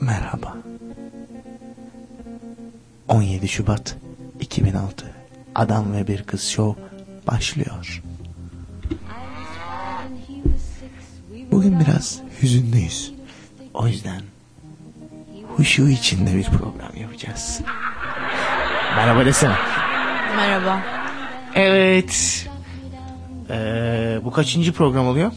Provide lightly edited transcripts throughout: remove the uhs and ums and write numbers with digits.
Merhaba. 17 Şubat 2006 Adam ve Bir Kız Show başlıyor. Bugün biraz hüzünlüyüz. O yüzden huşu içinde bir program yapacağız. Merhaba desene. Merhaba. Evet. Bu kaçıncı program oluyor?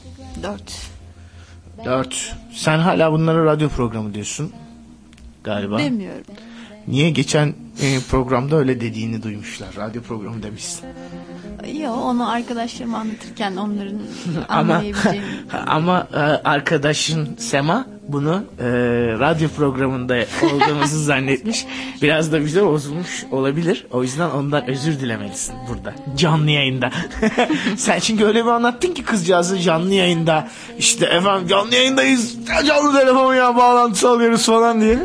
4. Sen hala bunlara radyo programı diyorsun galiba. Demiyorum. Niye? Geçen programda öyle dediğini duymuşlar. Radyo programı demişsin. Yok, onu arkadaşlarıma anlatırken onların anlayabileceğini. Ama arkadaşın Sema bunu radyo programında olduğumuzu zannetmiş. Biraz da bize bozulmuş olabilir. O yüzden ondan özür dilemelisin burada. Canlı yayında. Sen çünkü öyle bir anlattın ki kızcağızı canlı yayında. İşte efendim canlı yayındayız. Canlı telefonu ya bağlantısı alıyoruz falan diye.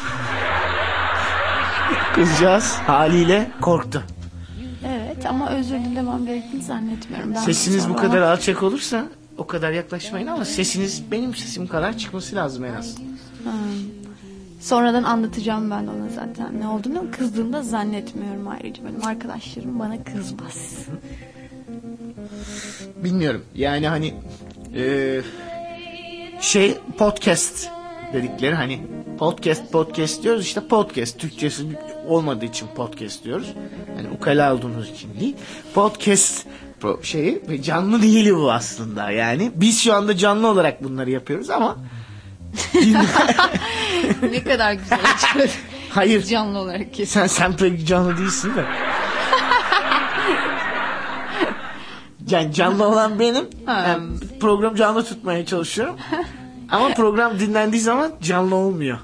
Kızcağız haliyle korktu. Evet ama özür dilemem gerektiğini zannetmiyorum. Sesiniz bu kadar alçak olursa o kadar yaklaşmayın ama sesiniz benim sesim kadar çıkması lazım en az. Sonradan anlatacağım ben ona zaten ne olduğunu. Kızdığımda zannetmiyorum ayrıca. Benim arkadaşlarım bana kızmaz. Bilmiyorum yani hani podcast dedikleri hani podcast diyoruz işte podcast Türkçesi olmadığı için podcast diyoruz. Yani ukala olduğunuz için değil. Podcast ve canlı değil bu aslında yani. Biz şu anda canlı olarak bunları yapıyoruz ama ne kadar güzel açıkladı. Hayır. Canlı olarak kesin. Sen pek canlı değilsin de. Yani canlı olan benim. Yani programı canlı tutmaya çalışıyorum. Ama program dinlendiği zaman canlı olmuyor.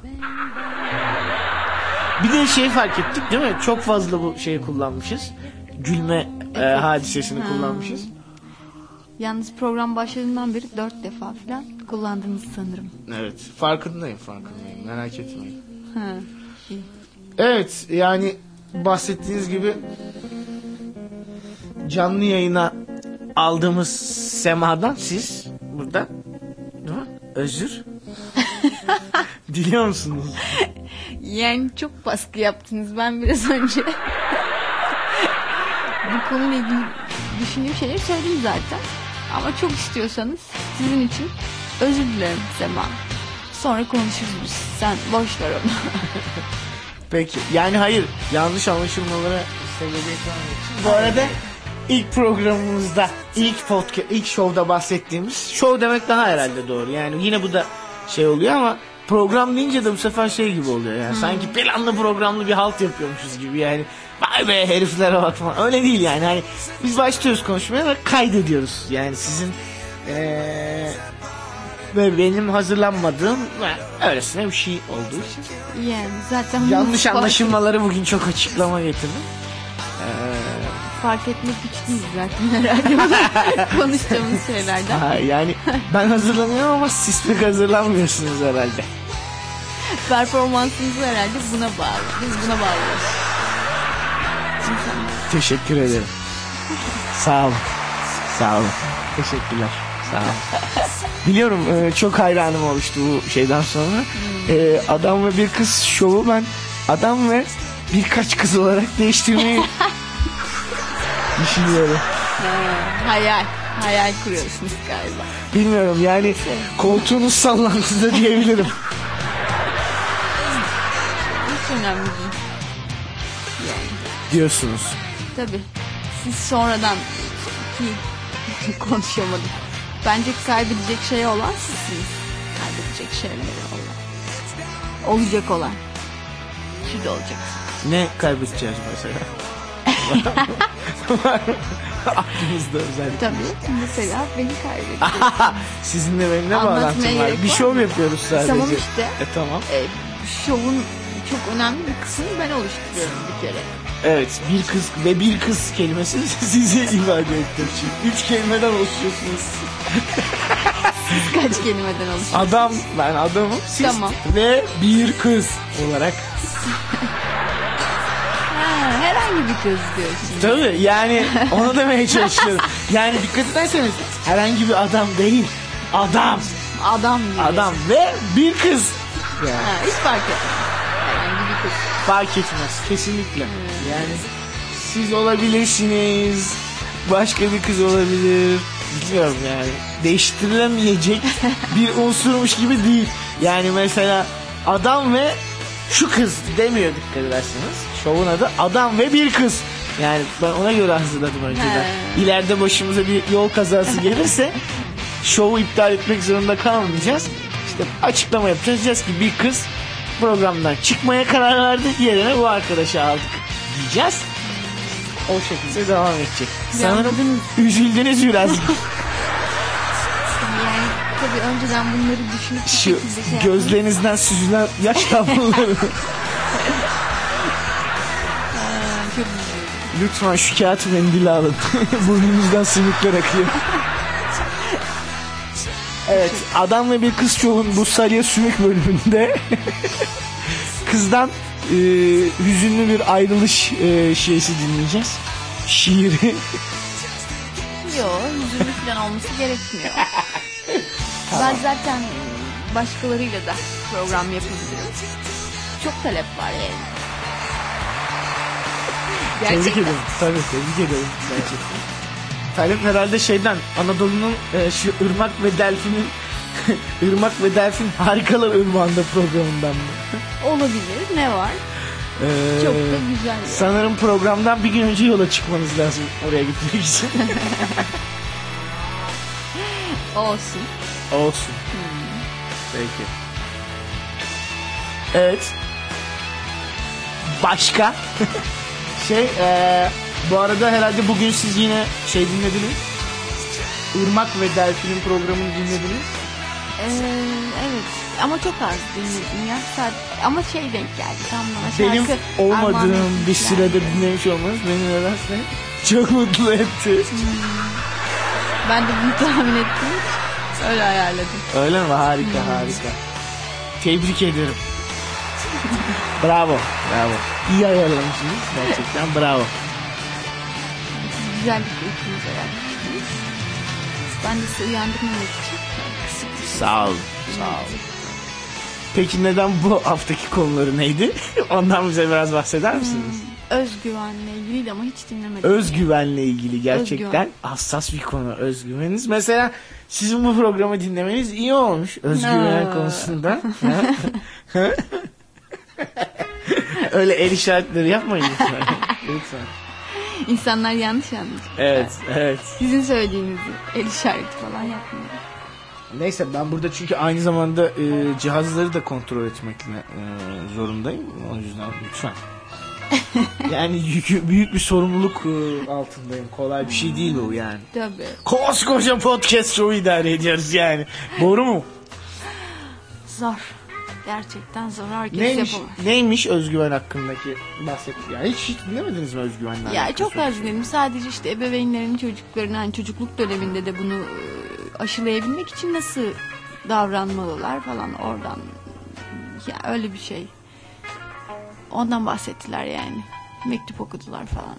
Bir de fark ettik değil mi? Çok fazla bu şeyi kullanmışız. Gülme hadisesini kullanmışız. Yalnız program başladığından beri 4 defa falan kullandığınızı sanırım. Evet. Farkındayım. Merak etmeyin. Evet. Yani bahsettiğiniz gibi canlı yayına aldığımız Sema'dan siz burada değil mi? Özür diliyor musunuz? Yani çok baskı yaptınız. Ben biraz önce bu konuyla ilgili düşündüğüm şeyleri söyledim zaten. Ama çok istiyorsanız sizin için özür dilerim Sema. Sonra konuşuruz biz. Sen boş ver onu. Peki. Yani hayır. Yanlış anlaşılmalara sebebiyet vermek için. Bu arada ilk programımızda, ilk show'da bahsettiğimiz, show demek daha herhalde doğru. Yani yine bu da oluyor ama program deyince de bu sefer gibi oluyor. Yani sanki planlı programlı bir halt yapıyormuşuz gibi yani. Vay be heriflere bakma. Öyle değil yani. Hani biz başlıyoruz konuşmaya ve kaydediyoruz. Yani sizin ve benim hazırlanmadığım öylesine bir şey olduğu için. Yani zaten yanlış anlaşılmaları bugün çok açıklama getirdim. Fark etmek hiç değil zaten herhalde konuşacağımız şeylerden. Yani ben hazırlanıyorum ama siz pek hazırlanmıyorsunuz herhalde. Performansınızı herhalde buna bağlı. Biz buna bağlıyoruz. Teşekkür ederim. Sağ olun. Teşekkürler. Sağ olun. Biliyorum çok hayranım oluştu bu şeyden sonra. Adam ve Bir Kız şovu ben adam ve birkaç kız olarak değiştirmeyi düşünüyorum. Hayal kuruyorsunuz galiba. Bilmiyorum yani koltuğunuz sallandı da diyebilirim. Hiç önemli değil. Yani. Diyorsunuz. Tabii. Siz sonradan konuşamadık. Bence kaybedecek şey olan sizsiniz. Kaybedecek şeyleri olan. Olacak olan. Şu da olacak. Ne kaybedeceğiz mesela? Aklınızda özellikle. Tabii. Mesela beni kaybedeceğiz. Sizinle benimle bağlantım var. Bir şov yapıyoruz sadece. Tamam işte. Tamam. Şovun çok önemli bir kısmını ben oluşturuyorum bir kere. Evet. Bir kız ve bir kız kelimesi sizi ifade ettiğim için. 3 kelimeden oluşuyorsunuz. Siz kaç kelimeden oluşuyorsunuz? Ben adamım. Siz tamam. Ve bir kız olarak. Herhangi bir kız diyorsun. Tabii yani onu demeye çalışıyorum. Yani dikkat ederseniz herhangi bir adam değil. Adam diyor. Adam ve bir kız. yani. Hiç fark etmez. Herhangi bir kız. Fark etmez kesinlikle. Yani siz olabilirsiniz. Başka bir kız olabilir. Bilmiyorum yani. Değiştirilemeyecek bir unsurmuş gibi değil. Yani mesela adam ve şu kız demiyor, dikkat ederseniz. Şovun adı adam ve bir kız. Yani ben ona göre hazırladım önceden. İleride başımıza bir yol kazası gelirse şovu iptal etmek zorunda kalmayacağız. İşte açıklama yapacağız. Diyeceğiz ki bir kız programdan çıkmaya karar verdi. Yerine bu arkadaşı aldık diyeceğiz. O şekilde devam edecek. Sanırım üzüldünüz biraz. Yani tabii önceden bunları düşünüp Şu gözlerinizden süzülen yaş damlaları. Çok Lütfen şu kağıt mendili alın. Burnunuzdan sümükler akıyor. Evet, adam ve bir kız şovun bu Salya Sümük bölümünde kızdan hüzünlü bir ayrılış şeysi dinleyeceğiz. Şiiri. Yok, hüzünlü falan olması gerekmiyor. Ben zaten başkalarıyla da program yapabilirim. Çok talep var yani. Tebrik Gerçekten. ederim. Tabii tebrik ederim. Gerçekten. Talep herhalde şeyden, Anadolu'nun şu Irmak ve Delfin'in Irmak ve Delfin Harikalar Irmağı'nda programından mı? Olabilir. Ne var? Çok da güzel. Yani. Sanırım programdan bir gün önce yola çıkmanız lazım oraya gitmek için. Olsun. Olsun. Peki. Evet. Başka? Bu arada herhalde bugün siz yine dinlediniz. Irmak ve Delfin'in programını dinlediniz. Evet. Ama çok az dinledim ya. Ama denk geldi. Tam bana Benim şarkı olmadığım bir sürede dinlemiş olmanız beni nedense çok mutlu etti. Ben de bunu tahmin ettim. Öyle ayarladım. Öyle mi? Harika harika. Tebrik ederim. Bravo. İyi ayarlamışsınız. Gerçekten bravo. Güzellikle ikimiz ayarlamışsınız. Ben de sizi uyandırmamak için. Sağ olun. Peki neden bu haftaki konuları neydi? Ondan bize biraz bahseder misiniz? Özgüvenle ilgiliydi ama hiç dinlemedim. Özgüvenle ilgili gerçekten Özgüven. hassas bir konu özgüveniniz. Mesela sizin bu programı dinlemeniz iyi olmuş özgüven konusunda. Öyle el işaretleri yapmayın lütfen. İnsanlar yanlış anlayacak. Evet. Sizin söylediğinizi el işareti falan yapmayın. Neyse ben burada çünkü aynı zamanda cihazları da kontrol etmekle zorundayım. O yüzden lütfen. Yani büyük bir sorumluluk altındayım. Kolay bir şey değil bu yani. Tabii. Koskoca podcast show'u idare ediyoruz yani. Doğru mu? Zor. Gerçekten zor. Herkes yapamaz. Neymiş özgüven hakkındaki bahsettiği? Yani hiç dinlemediniz mi özgüvenle? Ya çok az dinledim. Sadece işte ebeveynlerin çocuklarına hani çocukluk döneminde de bunu aşılayabilmek için nasıl davranmalılar falan oradan. Ya öyle bir şey. Ondan bahsettiler yani. Mektup okudular falan.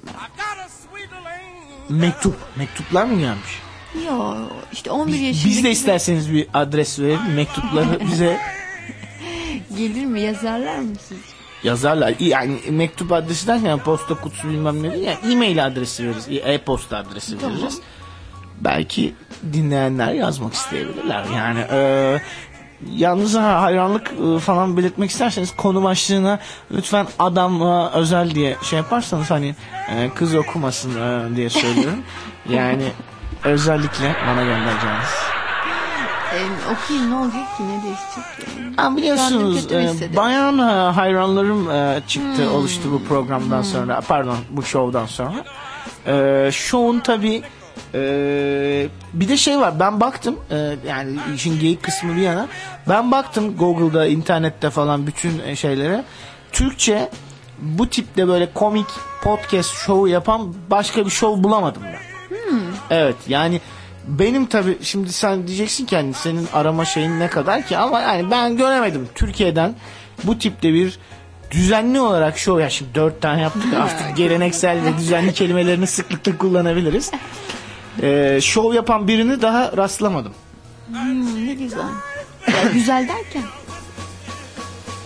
Mektuplar mı gelmiş? Yo işte 11 yaşındaki. Biz de isterseniz bir adres verin. Mektupları bize gelir mi? Yazarlar mı siz? yazarlar. Yani mektup adresi derken posta kutusu bilmem ne değil. Yani e-mail adresi veririz. E-posta adresi veririz. Belki dinleyenler yazmak isteyebilirler. Yani yalnız hayranlık falan belirtmek isterseniz konu başlığına lütfen adam özel diye şey yaparsanız hani kız okumasın diye söylüyorum. Yani özellikle bana göndereceğiniz. Okuyayım ne olacak ki, ne değişecek yani? Ama biliyorsunuz bayan hayranlarım çıktı oluştu bu programdan sonra, pardon bu şovdan sonra. Şovun tabii bir de şey var, ben baktım yani işin geyik kısmı bir yana, ben baktım Google'da, internette falan bütün şeylere, Türkçe bu tipte böyle komik podcast şovu yapan başka bir şov bulamadım ben. Evet yani benim tabii şimdi sen diyeceksin ki hani senin arama şeyin ne kadar ki, ama yani ben göremedim Türkiye'den bu tipte bir düzenli olarak şov. Ya şimdi 4 tane yaptık artık geleneksel ve düzenli kelimelerini sıklıkla kullanabiliriz. Şov yapan birini daha rastlamadım. Ne güzel. Ya güzel derken?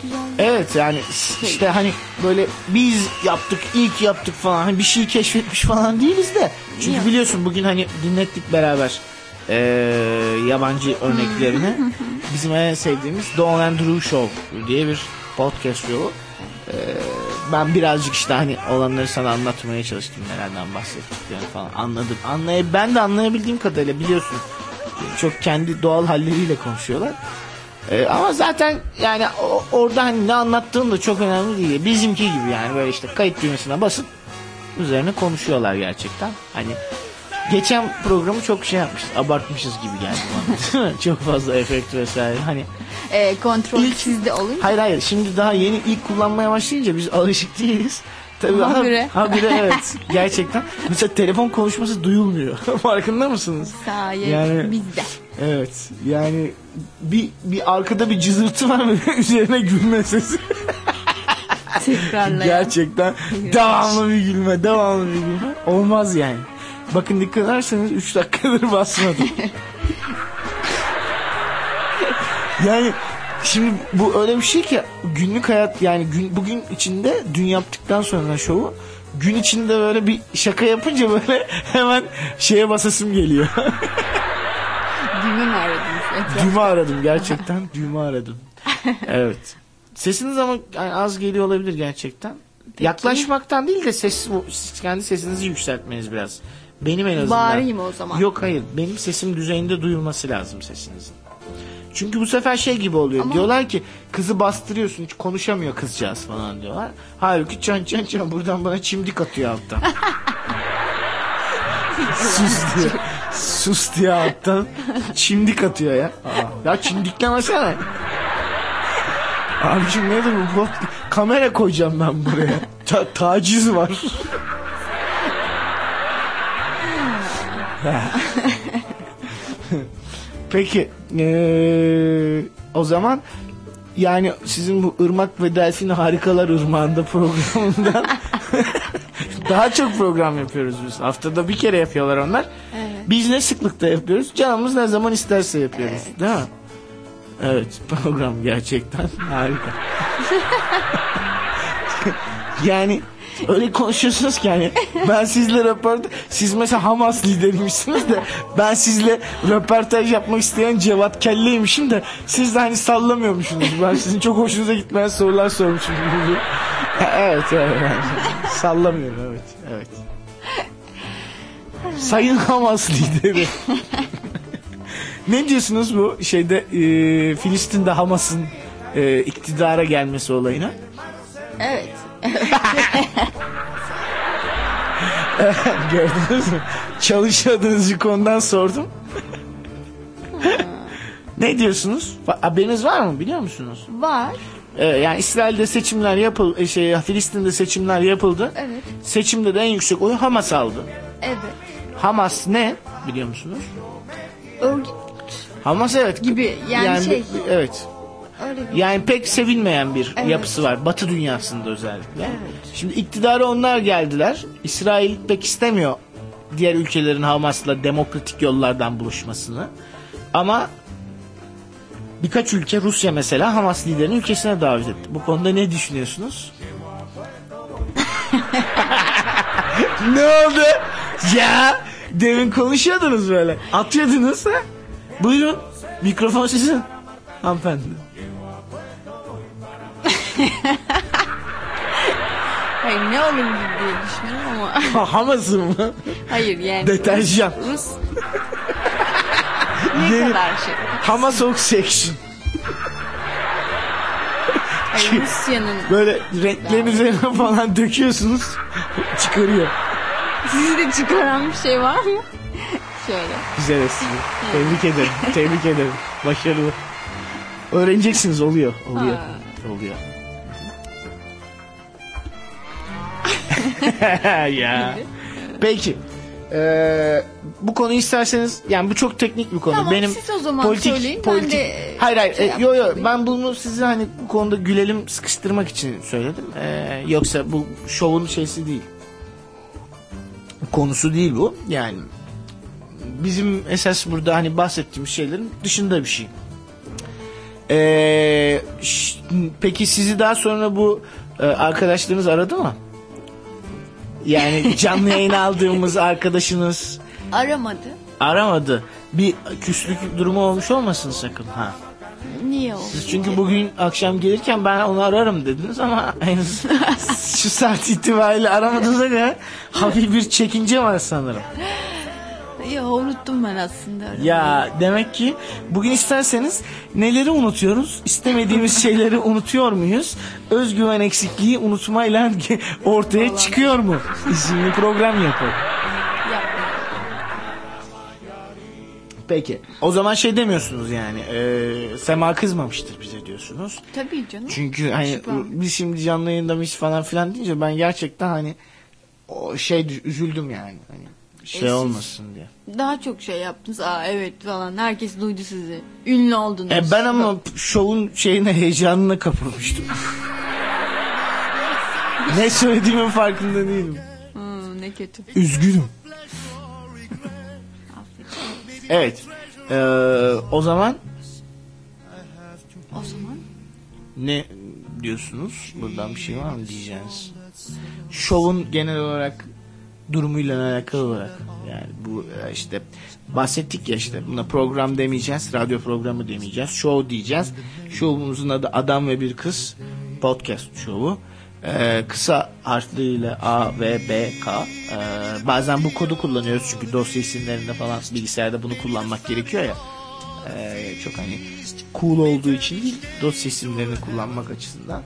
güzel. Evet yani işte hani böyle biz yaptık, ilk yaptık falan, hani bir şey keşfetmiş falan değiliz de. Çünkü biliyorsun bugün hani dinlettik beraber yabancı örneklerini. Bizim en sevdiğimiz Dawn and Drew Show diye bir podcast yolu. Ben birazcık işte hani olanları sana anlatmaya çalıştım, nelerden bahsettiklerini falan anladım. Ben de anlayabildiğim kadarıyla, biliyorsun çok kendi doğal halleriyle konuşuyorlar. Ama zaten yani orada hani ne anlattığın da çok önemli değil. Bizimki gibi yani böyle işte kayıt düğmesine basıp üzerine konuşuyorlar gerçekten. Hani geçen programı çok şey yapmışız, abartmışız gibi geldi bana. Değil mi? Çok fazla efekt vesaire. Hani kontrol sizde olunca. Hayır şimdi daha yeni ilk kullanmaya başlayınca biz alışık değiliz. Tabii habire evet gerçekten. Mesela telefon konuşması duyulmuyor. Farkında mısınız? Sayı yani, bizde. Evet yani bir arkada bir cızırtı var ve üzerine gülme sesi. Tekrarlayan. Gerçekten devamlı bir gülme. Olmaz yani. Bakın dikkat ederseniz 3 dakikadır basmadım. Yani şimdi bu öyle bir şey ki günlük hayat yani bugün içinde dün yaptıktan sonra şovu gün içinde böyle bir şaka yapınca böyle hemen şeye basasım geliyor. Düğme mi aradınız? Düğme aradım gerçekten. Düğme aradım. Evet. Sesiniz ama yani az geliyor olabilir gerçekten. Peki. Yaklaşmaktan değil de kendi sesinizi yükseltmeniz biraz. Benim en azından. Bağırayım o zaman. Yok hayır. Benim sesim düzeyinde duyulması lazım sesinizin. Çünkü bu sefer şey gibi oluyor. Ama... Diyorlar ki kızı bastırıyorsun, hiç konuşamıyor kızcağız falan diyorlar. Halbuki çan buradan bana çimdik atıyor alttan. Sus diye alttan çimdik atıyor ya. Ya çimdiklemesene. Abiciğim nedir bu? Kamera koyacağım ben buraya. Taciz var. Peki o zaman yani sizin bu Irmak ve Delfin Harikalar Irmağı'nda programından daha çok program yapıyoruz biz. Haftada bir kere yapıyorlar onlar. Evet. Biz ne sıklıkta yapıyoruz? Canımız ne zaman isterse yapıyoruz. Evet. Değil mi? Evet, program gerçekten harika. Yani öyle konuşuyorsunuz ki hani ben sizle siz mesela Hamas lideriymişsiniz de ben sizle röportaj yapmak isteyen Cevat Kelle'ymişim de siz de hani sallamıyormuşsunuz. Ben sizin çok hoşunuza gitmeyen sorular sormuşum. Evet. Sallamıyorum evet. Sayın Hamas lideri. Ne diyorsunuz bu şeyde Filistin'de Hamas'ın iktidara gelmesi olayına? Evet. Gördünüz mü? Çalışmadığınız bir konudan sordum. Ne diyorsunuz? Haberiniz var mı? Biliyor musunuz? Var. Yani İsrail'de seçimler yapıldı, Filistin'de seçimler yapıldı. Evet. Seçimde de en yüksek oyu Hamas aldı. Evet. Hamas ne? Biliyor musunuz? Örgüt. Hamas evet. Gibi yani şey. Evet. Yani pek sevilmeyen bir yapısı var. Batı dünyasında özellikle. Evet. Şimdi iktidara onlar geldiler. İsrail pek istemiyor diğer ülkelerin Hamas'la demokratik yollardan buluşmasını. Ama birkaç ülke, Rusya mesela Hamas liderini ülkesine davet etti. Bu konuda ne düşünüyorsunuz? Ne oldu? Ya demin konuşuyordunuz böyle. Atıyordunuz ha? Buyurun. Mikrofon sizin. Hanımefendi. Hayır ne olur diye düşünüyorum ama. Hamas'ın mı? Hayır yani. Deterjan. Rus. Ne kadar şey. Hamas Oxection. Hayır Rusya'nın. Böyle renklerin üzerine falan döküyorsunuz. Çıkarıyor. Sizi de çıkaran bir şey var mı? Şöyle. Güzel espri. Tebrik ederim. Başarılı. Öğreneceksiniz oluyor. Ya. Peki. Bu konuyu isterseniz yani bu çok teknik bir konu. Tamam, benim siz o zaman söyleyin. Ben de hayır. Ben bunu size hani bu konuda gülelim sıkıştırmak için söyledim. Yoksa bu şovun şeysi değil. Konusu değil bu. Yani bizim esas burada hani bahsettiğimiz şeylerin dışında bir şey. Peki sizi daha sonra bu arkadaşlarınız aradı mı? Yani canlı yayın aldığımız arkadaşınız aramadı. Bir küslük durumu olmuş olmasın sakın ha. Niye oldu? Siz çünkü bugün akşam gelirken ben onu ararım dediniz ama henüz şu saat itibariyle aramadığınıza göre hafif bir çekince var sanırım. Ya unuttum ben aslında. Ya demek ki bugün isterseniz neleri unutuyoruz? İstemediğimiz şeyleri unutuyor muyuz? Özgüven eksikliği unutmayla ortaya çıkıyor mu? İsimli program yapalım. Peki. O zaman şey demiyorsunuz yani. Sema kızmamıştır bize diyorsunuz. Tabii canım. Çünkü hani biz şimdi canlı yayında mıyız falan filan deyince ben gerçekten hani o üzüldüm yani. Hani olmasın diye. Daha çok şey yaptınız. Evet falan. Herkes duydu sizi. Ünlü oldunuz. Ben ama şovun heyecanına kapılmıştım. Ne söylediğimin farkında değilim. Ne kötü. Üzgünüm. Evet. O zaman ne diyorsunuz? Buradan bir şey var mı diyeceğiniz? Şovun genel olarak durumuyla alakalı olarak yani bu işte bahsettik ya işte buna program demeyeceğiz, radyo programı demeyeceğiz, show diyeceğiz. Şovumuzun adı Adam ve Bir Kız podcast şovu. Kısa harfleriyle A, V, B, K. Bazen bu kodu kullanıyoruz çünkü dosya isimlerinde falan bilgisayarda bunu kullanmak gerekiyor ya. Çok hani cool olduğu için değil, dosya isimlerini kullanmak açısından.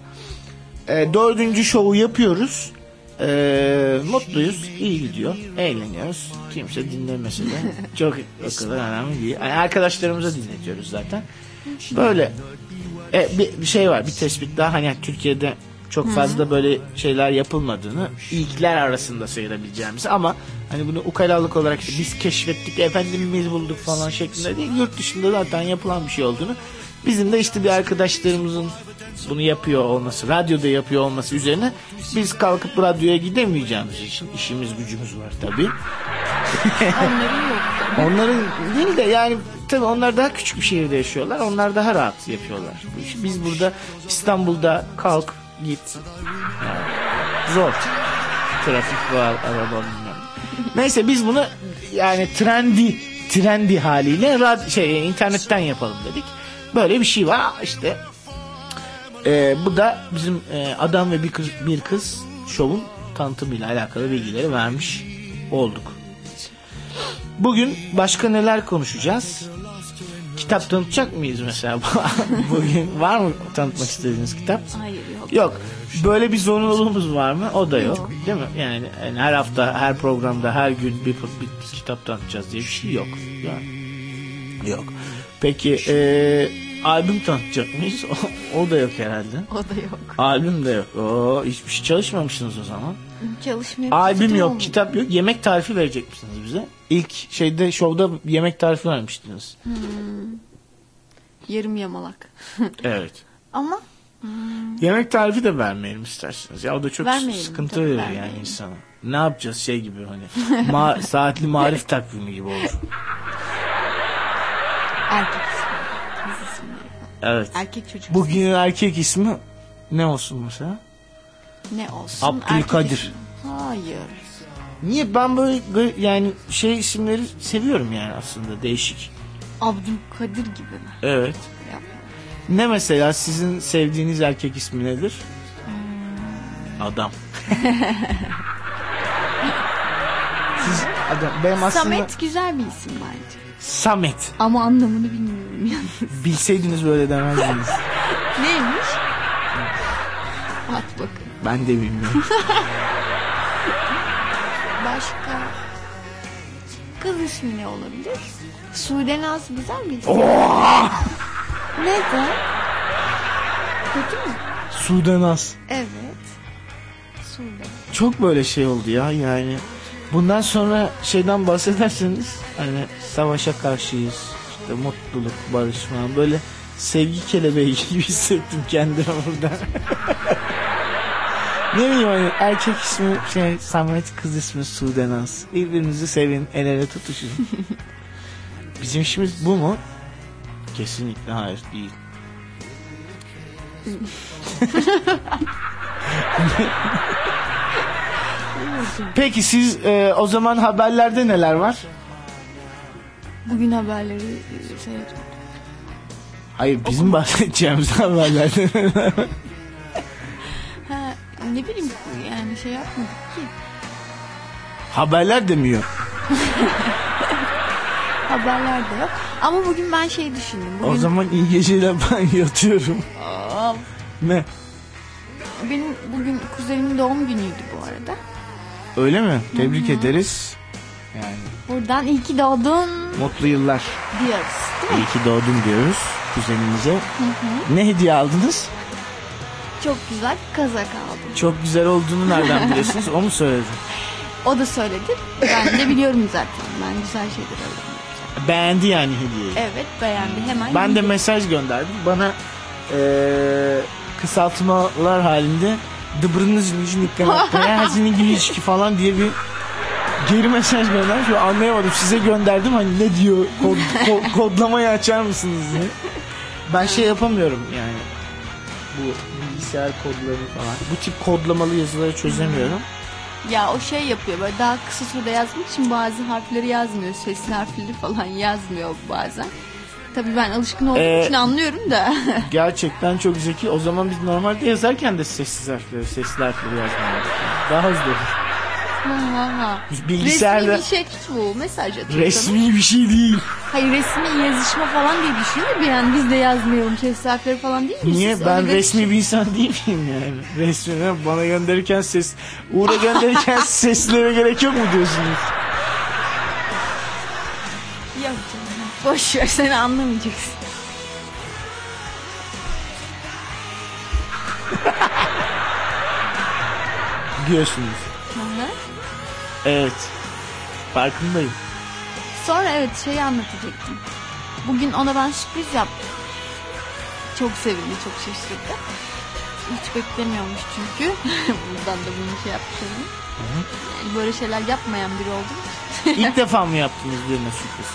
4. şovu yapıyoruz. Mutluyuz, iyi gidiyor, eğleniyoruz. Kimse dinlemese de çok o kadar önemli değil. Yani arkadaşlarımıza dinletiyoruz zaten. Böyle bir şey var, bir tespit daha hani Türkiye'de çok fazla böyle şeyler yapılmadığını ilkler arasında sayılabileceğimiz ama hani bunu ukalalık olarak işte biz keşfettik efendim biz bulduk falan şeklinde değil, yurt dışında zaten yapılan bir şey olduğunu, bizim de işte bir arkadaşlarımızın bunu yapıyor olması, radyoda yapıyor olması üzerine biz kalkıp radyoya gidemeyeceğimiz için işimiz gücümüz var tabii. Onların yok. Onların değil de yani tabii onlar daha küçük bir şehirde yaşıyorlar, onlar daha rahat yapıyorlar. Biz burada İstanbul'da kalk git yani zor, trafik var, araba bilmem. Neyse biz bunu yani trendi haliyle internetten yapalım dedik. Böyle bir şey var işte. Bu da bizim Adam ve Bir Kız şovun tanıtımıyla alakalı bilgileri vermiş olduk. Bugün başka neler konuşacağız? Kitap tanıtacak mıyız mesela? Bugün var mı tanıtmak istediğiniz kitap? Hayır, yok. Yok. Böyle bir zorunluluğumuz var mı? O da yok. Değil mi? Yani her hafta, her programda, her gün bir kitap tanıtacağız diye bir şey yok. Yani, yok. Peki albüm tanıtacak mıyız? O da yok herhalde. O da yok. Albüm de yok. Hiçbir şey çalışmamışsınız o zaman. Çalışmıyor. Albüm yok, kitap yok. Yemek tarifi verecek misiniz bize? İlk şovda yemek tarifi vermiştiniz. Yarım yamalak. Evet. Ama yemek tarifi de vermeyelim isterseniz. Ya o da çok sıkıntı verir vermeyelim. yani insana. Ne yapacağız gibi hani saatli marif takvimi gibi olur. Erkek ismi. Kız isimleri. Evet. Erkek çocuk. Bugünün erkek ismi ne olsun mesela? Ne olsun? Abdülkadir. Hayır. Niye ben böyle yani isimleri seviyorum yani aslında değişik. Abdülkadir gibi mi? Evet. Ne mesela sizin sevdiğiniz erkek ismi nedir? Adam. Siz adam. Benim aslında Samet güzel bir isim bence. Samet. Ama anlamını bilmiyorum yalnız. Bilseydiniz böyle demezdiniz. Neymiş? At bakın. Ben de bilmiyorum. Başka kız ismi ne olabilir? Sudenaz güzel bir isim. Neden? Kötü mü? Sudenaz. Evet. Sudenaz. Çok böyle şey oldu ya yani. Bundan sonra şeyden bahsederseniz hani savaşa karşıyız, işte mutluluk, barış falan, böyle sevgi kelebeği gibi hissettim kendimi burada. Ne bileyim hani erkek ismi Samet, kız ismi Sudenaz. Birbirinizi sevin, el ele tutuşun. Bizim işimiz bu mu? Kesinlikle hayır değil. Peki siz o zaman haberlerde neler var? Bugün haberleri seyrettim. Hayır, bizim bahsedeceğimiz haberlerde neler var? Ha, ne bileyim yani şey yapmadık ki. Haberler de mi yok? Haberler de yok. Ama bugün ben şey düşündüm. Bugün... O zaman iyi geceler, ben yatıyorum. Aa, Ne? benim bugün kuzenimin doğum günüydü bu arada. Öyle mi? Tebrik ederiz. Yani Buradan iyi ki doğdun mutlu yıllar. diyoruz. Değil mi? İyi ki doğdun diyoruz kuzenimize. Ne hediye aldınız? Çok güzel kazak aldım. Çok güzel olduğunu nereden biliyorsunuz? O mu söyledi? O da söyledi. Ben de biliyorum zaten. Ben güzel şeyler alıyorum. Beğendi yani hediyeyi. Evet, beğendi. Hemen Ben de giydi. mesaj gönderdim. Bana kısaltmalar halinde dıbrınız hazini gibi ilişki falan diye bir geri mesaj göndermiş. Şu anlayamadım. Size gönderdim, hani ne diyor, kodlamayı açar mısınız diye. Ben şey yapamıyorum yani. Bu bilgisayar kodları falan. Bu tip kodlamalı yazıları çözemiyorum. Ya o şey yapıyor, böyle daha kısa sürede yazmak için bazı harfleri yazmıyor. Sesli harfleri falan yazmıyor bazen. Tabii ben alışkın olduğum için anlıyorum da. Gerçekten çok zeki. O zaman biz normalde yazarken de sesli harfleri yazmıyoruz. Daha hızlı olur. Bilgisayarda Resmi bir şey bu, mesaj atıyor. resmi bir şey değil. Hayır, resmi yazışma falan diye düşünüyor bir yani biz de yazmayalım sesli harfleri falan değil mi? Niye? Siz Ben öyle resmi bir insan değil miyim yani? Resmi bana gönderirken Uğur'a gönderirken seslere gerek yok mu diyorsunuz? Yok canım. Boş ver, seni anlamayacaksın. Diyorsunuz. Hı-hı. Evet. Farkındayım. Sonra evet şeyi anlatacaktım. Bugün ona ben sürpriz yaptım. Çok sevindi, çok şaşırdı. Hiç beklemiyormuş çünkü. Buradan da bunu şey yapmış oldum. Yani böyle şeyler yapmayan biri oldum. İlk defa mı yaptınız birine sürpriz?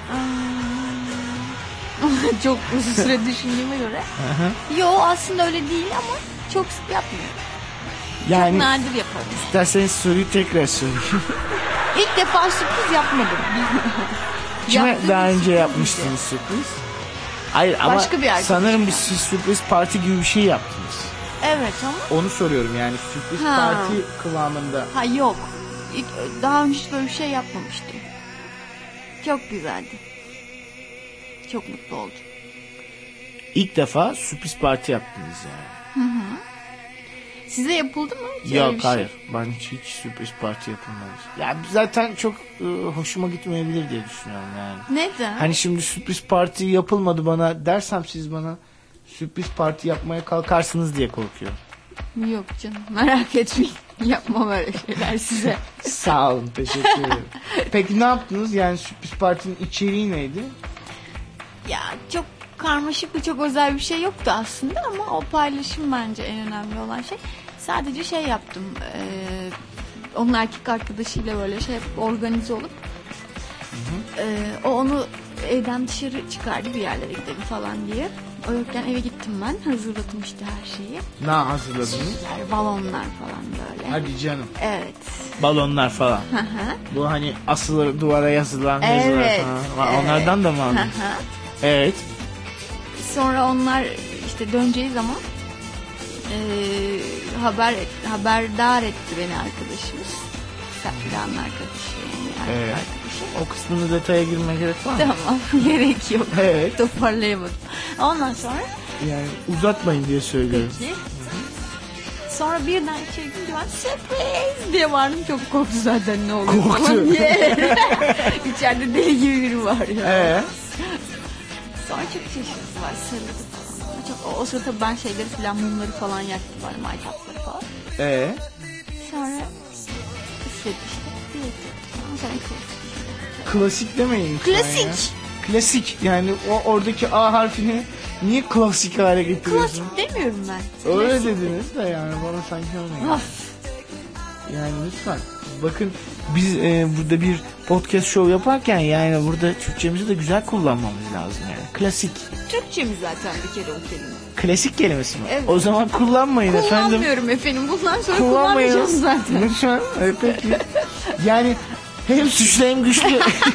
Çok uzun süre düşündüğüme göre. Yo, aslında öyle değil ama çok sık yapmıyorum. Yani Çok nadir yaparım. İsterseniz soruyu tekrar sorayım. İlk defa sürpriz yapmadım. Kime Yaptığım daha bir önce sürpriz yapmıştınız sürpriz? Hayır ama Başka bir arkadaş sanırım bir yani. sürpriz parti gibi bir şey yaptınız. Evet ama. Onu soruyorum yani, sürpriz Ha. parti kıvamında. Ha yok. Daha önce hiç böyle bir şey yapmamıştım. Çok güzeldi. Çok mutlu oldum. İlk defa sürpriz parti yaptınız yani. Size yapıldı mı? Hiç öyle Yok bir şey? hayır. Ben hiç sürpriz parti yapılmamış. Ya zaten çok hoşuma gitmeyebilir diye düşünüyorum yani. Neden? Hani şimdi sürpriz parti yapılmadı bana dersem, siz bana sürpriz parti yapmaya kalkarsınız diye korkuyorum. Yok canım, merak etmeyin. Yapmam öyle şeyler size. Sağ olun, teşekkür ederim. Peki ne yaptınız? Yani sürpriz partinin içeriği neydi? Ya çok karmaşık ve çok özel bir şey yoktu aslında ama o paylaşım bence en önemli olan şey. Sadece şey yaptım. Onun erkek arkadaşıyla böyle şey organize olup o onu evden dışarı çıkardı, bir yerlere gidelim falan diye. O yokken eve gittim ben. Hazırladım işte her şeyi. Ne hazırladınız? Süsler, balonlar falan böyle. Hadi canım. Evet. Balonlar falan. Hı hı. Bu hani asılı duvara yazılan yazılar Evet, falan. evet. Onlardan da mı aldınız? Hı hı. Evet. Sonra onlar işte döneceği zaman haberdar etti beni arkadaşımız. Kaptanın arkadaşı yani Evet. arkadaşı. O kısmını detaya girmeye gerek var mı? Tamam, gerek yok. Evet. Toparlayamadım. Ondan sonra Yani uzatmayın diye söylüyorum. peki. Sonra birden içeri girince ben sürpriz diye bağırdım. Çok korktu zaten, ne oluyor Korktu. falan diye. İçeride deli gibi biri var ya. Sonra çok şaşırdılar, sarıldı falan. Çok, o sırada ben şeyleri falan, mumları falan yaktım, böyle maytapları falan. Sonra üfledi işte. Bir üfledi falan. Sonra Klasik demeyin lütfen klasik. ya. Klasik yani oradaki A harfini niye klasik hale getiriyorsun? Klasik demiyorum ben. Öyle Klasik. dediniz de yani bana sanki olmuyor. Of. Yani lütfen. Bakın biz burada bir podcast show yaparken yani burada Türkçemizi de güzel kullanmamız lazım yani. Klasik. Türkçemiz zaten bir kere o kelime. Klasik kelimesi mi? Evet. O zaman kullanmayın efendim. Kullanmıyorum efendim. Bundan sonra kullanmayacağız zaten. Lütfen. Peki. Yani hem suçlu hem güçlü.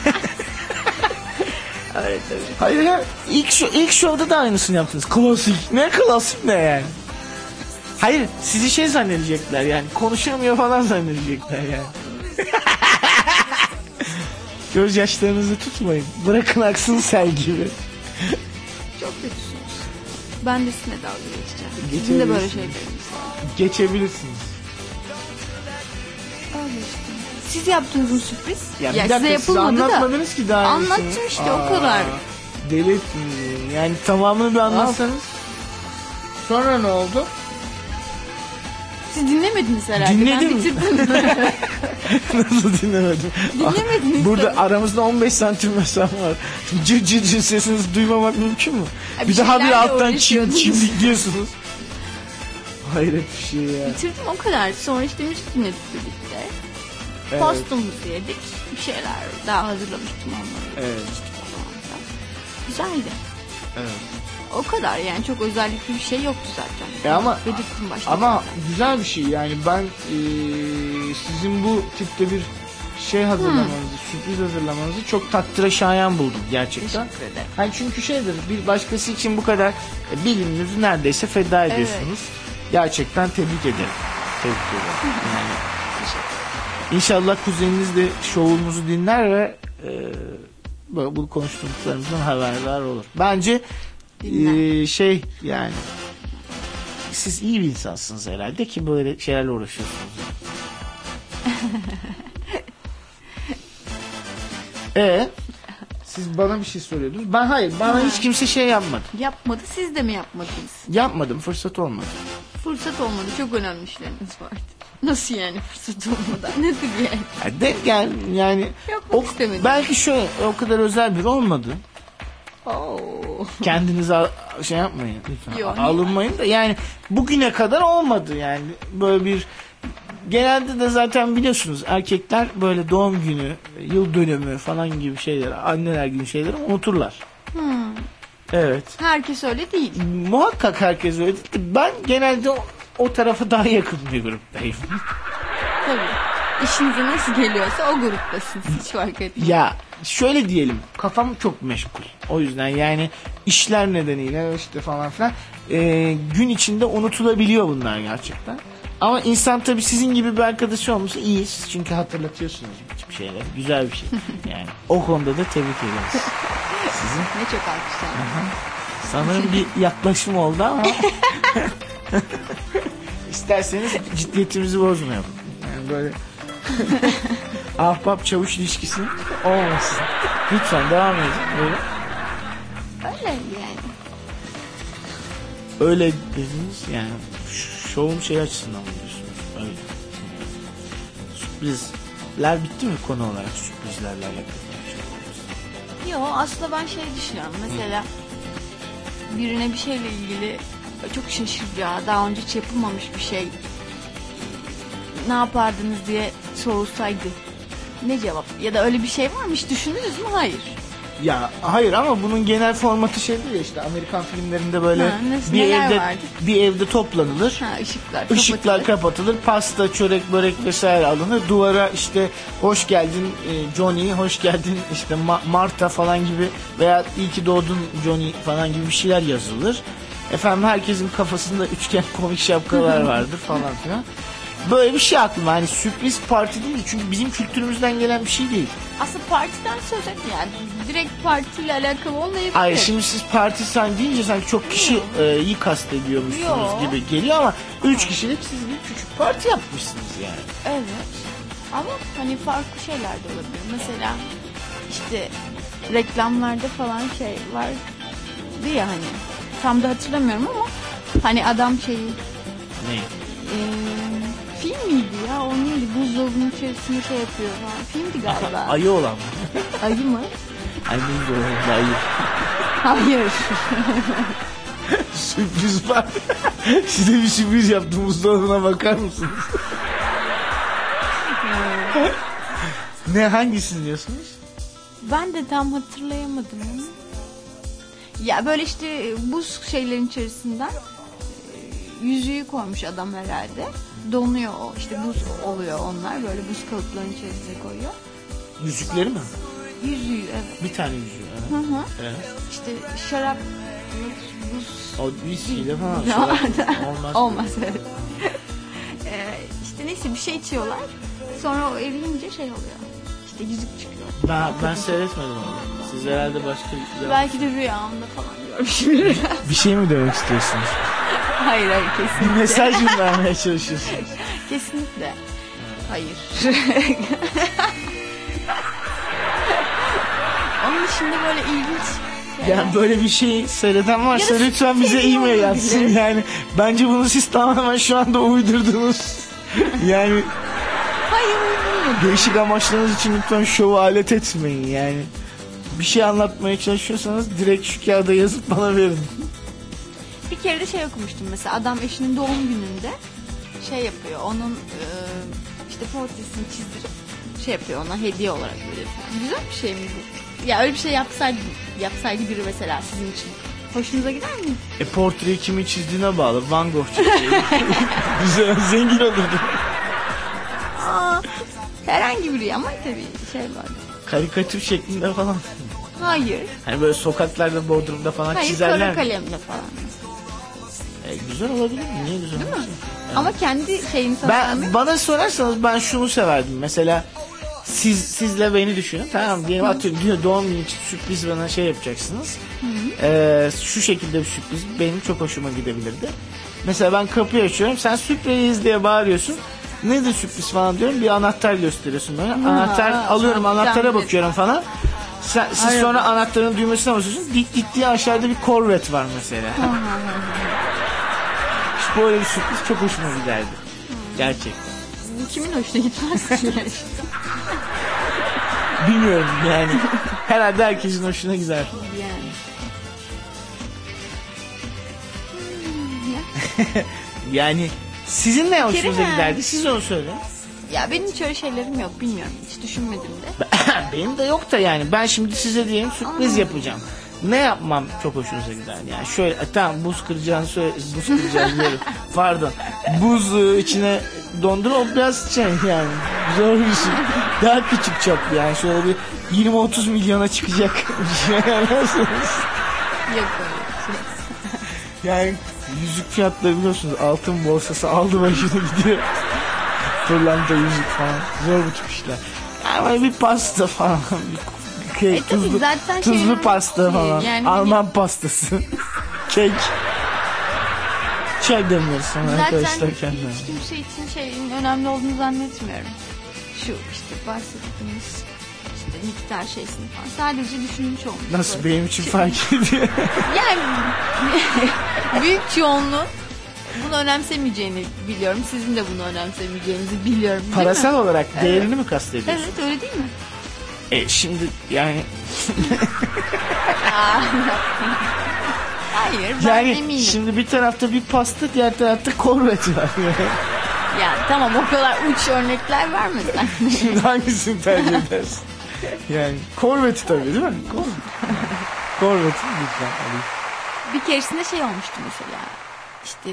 Evet tabii. Hayır ya ilk show'da da aynısını yaptınız. Klasik. Ne klasik ne yani? Hayır sizi şey zannedecekler yani. Konuşamıyor falan zannedecekler yani. Gözyaşlarınızı tutmayın. Bırakın aksın sel gibi. Çok kötüsünüz. Ben de sizinle dalga geçeceğim. Sizin de böyle şeyleriniz var. Geçebilirsiniz. Öyle işte. Siz yaptınız mı sürpriz? Ya size siz yapılmadı da. anlatmadınız ki daha iyisini. Anlattım işte o kadar. Deli ettiniz beni. Yani tamamını bir anlatsanız. Sonra ne oldu? Siz dinlemediniz herhalde. Dinledim. Ben bitirdim. Nasıl dinlemedim? Dinlemediniz Burada tabii. aramızda 15 santim mesafe var. Cır cır cır sesinizi duymamak mümkün mü? Ay, Bir daha bir şeylerle alttan uğraşıyordunuz. çimdikliyorsunuz. Hayret bir şey ya. Bitirdim o kadar. Sonra işte müzik dinledik birlikte. Evet. Postumuzu yedik. Bir şeyler daha hazırlamıştım onları. Evet. Güzeldi. Evet. O kadar yani çok özellikli bir şey yoktu zaten. Ama Belirttim başta. ama güzel bir şey yani ben sizin bu tipte bir şey hazırlamanızı, sürpriz hazırlamanızı çok takdire şayan buldum gerçekten. Teşekkür ederim. Hani çünkü şeydir bir başkası için bu kadar biliminizi neredeyse feda ediyorsunuz. Gerçekten tebrik ederim. Tebrik ederim. Yani, İnşallah kuzeniniz de şovumuzu dinler ve bu konuştuklarımızdan haberdar olur. Bence şey yani siz iyi bir insansınız herhalde ki böyle şeylerle uğraşıyorsunuz. Siz bana bir şey soruyordunuz. Bana hiç kimse şey yapmadı. Yapmadı. Siz de mi yapmadınız? Yapmadım, fırsat olmadı. Fırsat olmadı. Çok önemli işleriniz vardı. Nasıl yani fırsat olmadı? Nedir yani? Yani denk gel yani Yapmak istemedim. belki şöyle o kadar özel biri olmadı. Oo. Kendinize şey yapmayın lütfen. Yok. Alınmayın da yani bugüne kadar olmadı yani böyle bir genelde de zaten biliyorsunuz erkekler böyle doğum günü, yıl dönümü falan gibi şeyleri, anneler günü şeyleri unuturlar. Evet. Herkes öyle değil. Muhakkak herkes öyle değil. Ben genelde o tarafa daha yakın bir gruptayım. Tabii. İşinize nasıl geliyorsa o gruptasınız. Hiç fark etmez. Ya şöyle diyelim kafam çok meşgul. O yüzden yani işler nedeniyle işte falan filan gün içinde unutulabiliyor bunlar gerçekten. Ama insan tabii sizin gibi bir arkadaşı olmuşsa iyi. Siz çünkü hatırlatıyorsunuz hiçbir şeyler. Güzel bir şey. Yani o konuda da tebrik ederiz. Sizin. Ne çok alkışlar. Sanırım bir yaklaşım oldu ama isterseniz ciddiyetimizi bozmayalım. Yani böyle ahbap çavuş ilişkisi olmasın. Lütfen devam edin. Böyle. Öyle yani. Öyle dediniz yani şovun şey açısından mı diyorsunuz? Öyle. Sürprizler bitti mi konu olarak sürprizlerle alakalı? Yok aslında ben şey düşünüyorum. Mesela birine bir şeyle ilgili çok şaşıracağı, daha önce hiç yapılmamış bir şey ne yapardınız diye sorulsaydı ne cevap? Ya da öyle bir şey var mı? Hiç düşündünüz mü? Hayır. Ya hayır ama bunun genel formatı şeydir ya işte Amerikan filmlerinde böyle bir evde toplanılır. Ha, ışıklar kapatılır. Pasta, çörek, börek vesaire alınır. Duvara işte hoş geldin Johnny, hoş geldin işte Marta falan gibi veya iyi ki doğdun Johnny falan gibi bir şeyler yazılır. Efendim herkesin kafasında üçgen komik şapkalar vardır falan filan. Böyle bir şey aklıma hani sürpriz parti değil çünkü bizim kültürümüzden gelen bir şey değil. Aslında partiden söz et yani direkt partiyle alakalı olmayabilir. Hayır şimdi siz parti deyince sanki çok kişiyi kastediyormuşsunuz gibi geliyor ama 3 kişilik siz bir küçük parti yapmışsınız yani. Evet ama hani farklı şeyler de olabilir. Mesela işte reklamlarda falan şey var diye hani tam da hatırlamıyorum ama hani adam şeyi Ne? Film miydi ya? O neydi? Buzdolabının içerisinde şey yapıyor falan. Filmdi galiba. Ayı olan mı? Ayı mı? Ay buzdolabında ayı. Hayır. Sürpriz var. Size bir sürpriz yaptım. Buzdolabına bakar mısınız? Ne, hangisini diyorsunuz? Ben de tam hatırlayamadım onu. Ya böyle işte buz şeylerin içerisinden yüzüğü koymuş adam herhalde. Donuyor o. İşte buz oluyor onlar. Böyle buz kalıplarının içerisine koyuyor. Yüzükleri mi? Yüzüğü, evet. Bir tane yüzüğü. Evet. Hı hı. Evet. İşte şarap, buz. O viskiyle falan. Şarap olmaz. Olmaz, evet. İşte neyse bir şey içiyorlar. Sonra o eriyince şey oluyor. İşte yüzük çıkıyor. Ben seyretmedim onu. Siz herhalde başka... Belki de rüyamda falan görmüşümdür. Bir şey mi demek istiyorsunuz? Hayır kesinlikle. Bir mesaj mı vermeye çalışıyorsunuz? Kesinlikle. Hayır. Onun dışında böyle ilginç. Yani böyle bir şey seyreden varsa Ya lütfen bize e-mail yazsın. Yani bence bunu siz tamamen şu anda uydurdunuz. Yani Hayır, uydurmadım. değişik amaçlarınız için lütfen şovu alet etmeyin yani. Bir şey anlatmaya çalışıyorsanız direkt şu kağıda yazıp bana verin. Bir kere de şey okumuştum mesela, adam eşinin doğum gününde şey yapıyor, onun işte portresini çizdirip şey yapıyor, ona hediye olarak veriyor falan. Güzel bir şey mi bu? Ya öyle bir şey yapsaydı biri mesela sizin için hoşunuza gider mi? Portreyi kimin çizdiğine bağlı. Van Gogh çizdiği. Güzel, zengin olurdu. Herhangi biri ama tabii şey var. Karikatür şeklinde falan. Hayır. Hani böyle sokaklarda, Bodrum'da falan Hayır, çizerler. kara kalemle falan. Güzel olabilir mi? Niye güzel olmasın? Yani. Ama kendi şeyini tasarlamayı... Bana sorarsanız ben şunu severdim. Mesela sizle beni düşünün. Tamam diyelim, atıyorum diyor, doğum günü için sürpriz bana şey yapacaksınız. Şu şekilde bir sürpriz benim çok hoşuma gidebilirdi. Mesela ben kapıyı açıyorum, sen sürpriz diye bağırıyorsun. Nedir sürpriz falan diyorum, bir anahtar gösteriyorsun bana. Anahtar alıyorum, anahtara bakıyorum falan. Siz sonra anahtarın düğmesine basıyorsun. Dit diye aşağıda bir Corvette var mesela. İşte böyle bir sürpriz çok hoşuma giderdi. Gerçekten. Kimin hoşuna gitmez ki? Bilmiyorum yani. Herhalde herkesin hoşuna gider. Yani. Yani sizin ne hoşunuza giderdi? Siz onu söyleyin. Ya benim hiç öyle şeylerim yok, bilmiyorum. Hiç düşünmedim de. Benim de yok da yani. Ben şimdi size diyelim sürpriz yapacağım. Ne yapmam çok hoşunuza gider yani. Şöyle tamam, buz kıracağını söyle, buz kıracağını diyorum. Pardon. Buz içine dondur, o biraz şey yani. Zor bir şey. Daha küçük çaplı yani. Şöyle bir 20-30 milyona çıkacak bir şey ayarlarsanız. Yok öyle. Yani yüzük fiyatları biliyorsunuz, altın borsası aldı başını gidiyor. Pırlanta yüzük falan. Zor bu tip işler. Yani bir pasta falan. Kek, tuzlu pasta falan. Yani Alman pastası. Kek. Çay demliyoruz sonra arkadaşlar kendine. Hiç kimse için şeyin önemli olduğunu zannetmiyorum. Şu işte bahsettiğimiz işte miktar şeysini falan. Sadece düşünmüş olmuş. Nasıl benim için fark ediyor? Yani büyük çoğunluğun bunu önemsemeyeceğini biliyorum. Sizin de bunu önemsemeyeceğinizi biliyorum. Parasal olarak değerini mi kastediyorsun? Evet, öyle değil mi? Şimdi yani hayır, ben yani eminim. Şimdi bir tarafta bir pasta, diğer tarafta Corvette var. Yani tamam, o kadar uç örnekler vermeden. Şimdi hangisini tercih edersin? Yani Corvette tabii değil mi? Corvette lütfen. Bir keresinde şey olmuştu mesela. İşte